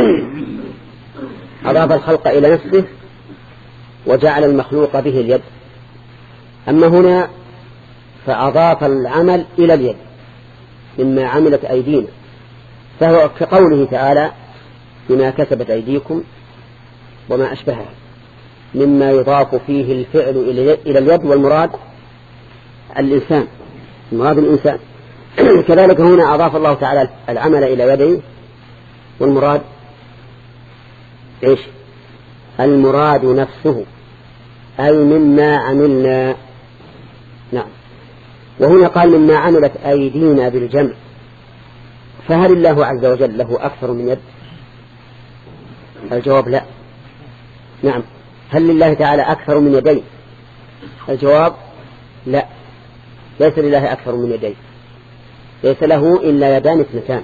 أضاف الخلق إلى نفسه وجعل المخلوق به اليد. أما هنا فأضاف العمل إلى اليد مما عملت أيدينا فهو كقوله تعالى بما كسبت أيديكم وما أشبهها مما يضاف فيه الفعل إلى اليد والمراد الإنسان المراد الإنسان. كذلك هنا أضاف الله تعالى العمل إلى يديه، والمراد إيش؟ المراد نفسه، أي مما عملنا. نعم. وهنا قال مما عملت أيدينا بالجمع، فهل الله عز وجل له أكثر من يد؟ الجواب لا. نعم. هل لله تعالى أكثر من يدين؟ الجواب لا، ليس لله أكثر من يدين، ليس له إلا يدان اثنتان.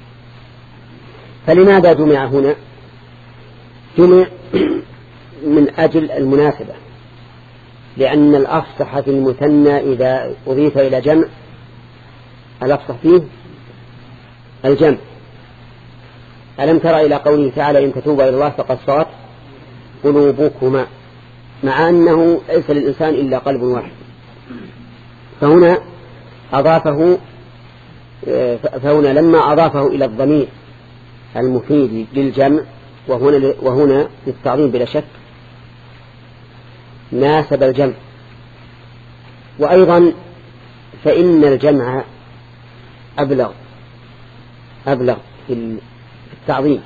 فلماذا جمع هنا؟ جمع من أجل المناسبة، لأن الأفصح في المثنى إذا أضيف إلى جمع الأفصح فيه الجمع. ألم تر إلى قوله تعالى إن تتوبا إلى الله فقد صغت قلوبكما، مع أنه ليس للإنسان إلا قلب واحد. فهنا أضافه فهنا لما أضافه إلى الضمير المفيد للجمع وهنا, وهنا للتعظيم بلا شك ناسب الجمع. وأيضا فإن الجمع أبلغ أبلغ في التعظيم،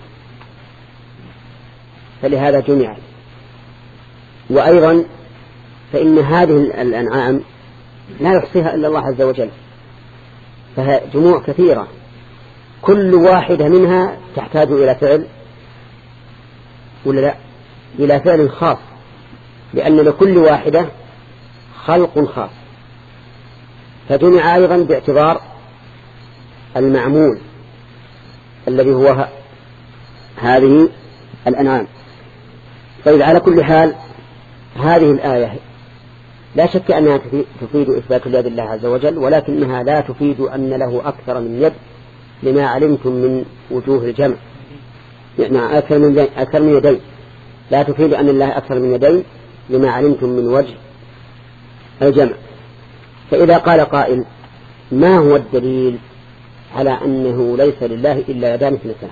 فلهذا جمع. وأيضا فإن هذه الأنعام لا يحصيها إلا الله عز وجل، فهي جموع كثيرة، كل واحدة منها تحتاج إلى فعل ولا لا؟ إلى فعل خاص، لأن لكل واحدة خلق خاص. فجمع أيضا باعتبار المعمول الذي هو هذه الأنعام. طيب، على كل حال هذه الآية لا شك أنها تفيد إثبات اليد الله عز وجل، ولكنها لا تفيد أن له أكثر من يد، لما علمتم من وجوه الجمع، يعني أكثر من أكثر من يدين. لا تفيد أن الله أكثر من يدين لما علمتم من وجه الجمع. فإذا قال قائل ما هو الدليل على أنه ليس لله إلا يدان اثنتان؟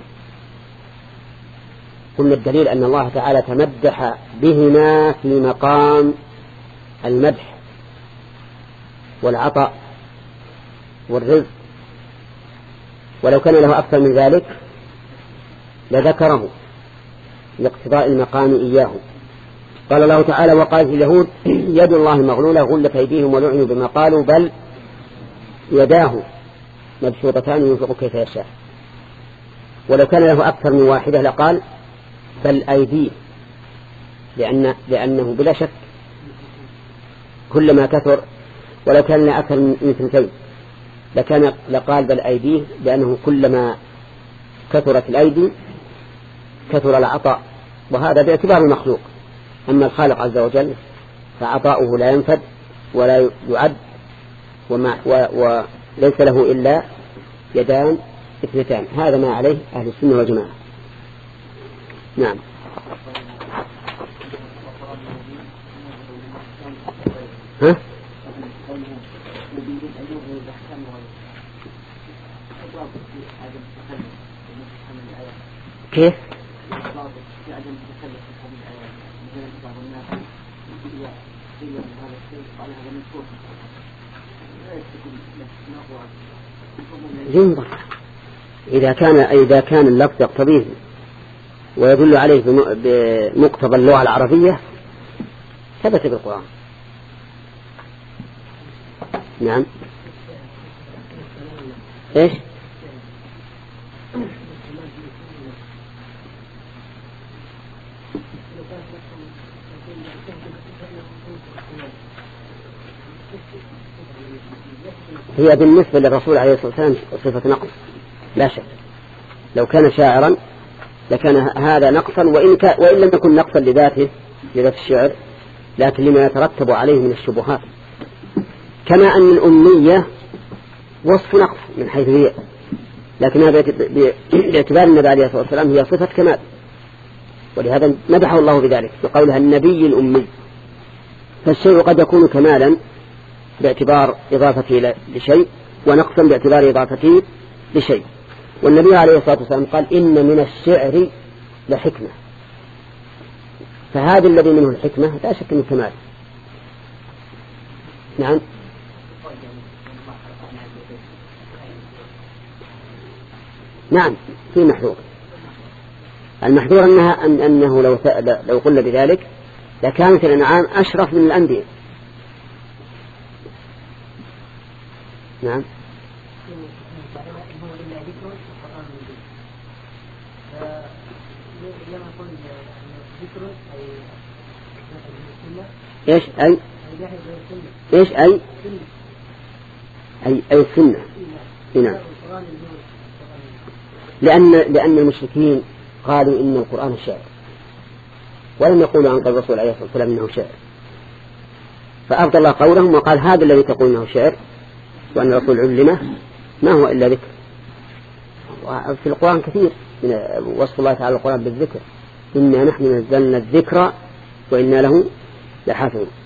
قلنا الدليل أن الله تعالى تمدح بهما في مقام المدح والعطاء والرزق، ولو كان له أكثر من ذلك لذكره لاقتضاء المقام إياه. قال الله تعالى وقالت اليهود يد الله مغلولة غلت أيديهم ولعنوا بما قالوا بل يداه مبسوطتان ينفق كيف يشاء. ولو كان له أكثر من واحدة لقال بل أيديه، لأن لأنه بلا شك كلما كثر، ولو كان له أكثر من اثنتين لكان لقال بل أيديه، لأنه كلما كثرت الأيدي كثر العطاء، وهذا باعتبار المخلوق. أما الخالق عز وجل فعطاؤه لا ينفد ولا يعد، وما وليس له إلا يدان اثنتان. هذا ما عليه أهل السنة والجماعة. نعم. ها؟ كيف؟ ينظر إذا كان إذا كان اللفظ يقتضيه ويدل عليه بمقتضى اللغة العربية ثبت بالقرآن. نعم. إيش؟ هي بالنسبة للرسول عليه الصلاة والسلام صفة نقص لا شك. لو كان شاعرا لكان هذا نقصا، وإن, كان وإن لم يكن نقصا لذاته لذات الشعر، لكن لما يترتب عليه من الشبهات. كما أن الأمية وصف نقص من حيث هي، لكنها باعتبار النبي عليه الصلاة والسلام هي صفة كمال، ولهذا مدحه الله بذلك بقولها النبي الأمي. فالشيء قد يكون كمالا باعتبار إضافته لشيء، ونقصا باعتبار إضافته لشيء. والنبي عليه الصلاة والسلام قال إن من الشعر لحكمة، فهذا الذي منه الحكمة لا شك من كمال. نعم. نعم في محذور. المحذور أنها أن أنه لو لو قلنا بذلك لكانت الأنعام أشرف من الأنبياء. نعم. إيش أي إيش أي أي أي السنة. نعم. لأن لأن المشركين قالوا إن القرآن شعر، ولم يقولوا عن الرسول عليه الصلاة والسلام إنه شعر، فأبطل الله قولهم وقال هذا الذي تقول إنه شعر وأن الرسول علمه ما هو إلا ذكر. وفي القرآن كثير من وصف الله تعالى القرآن بالذكر، إنا نحن نزلنا الذكر وإنا له لحافظون.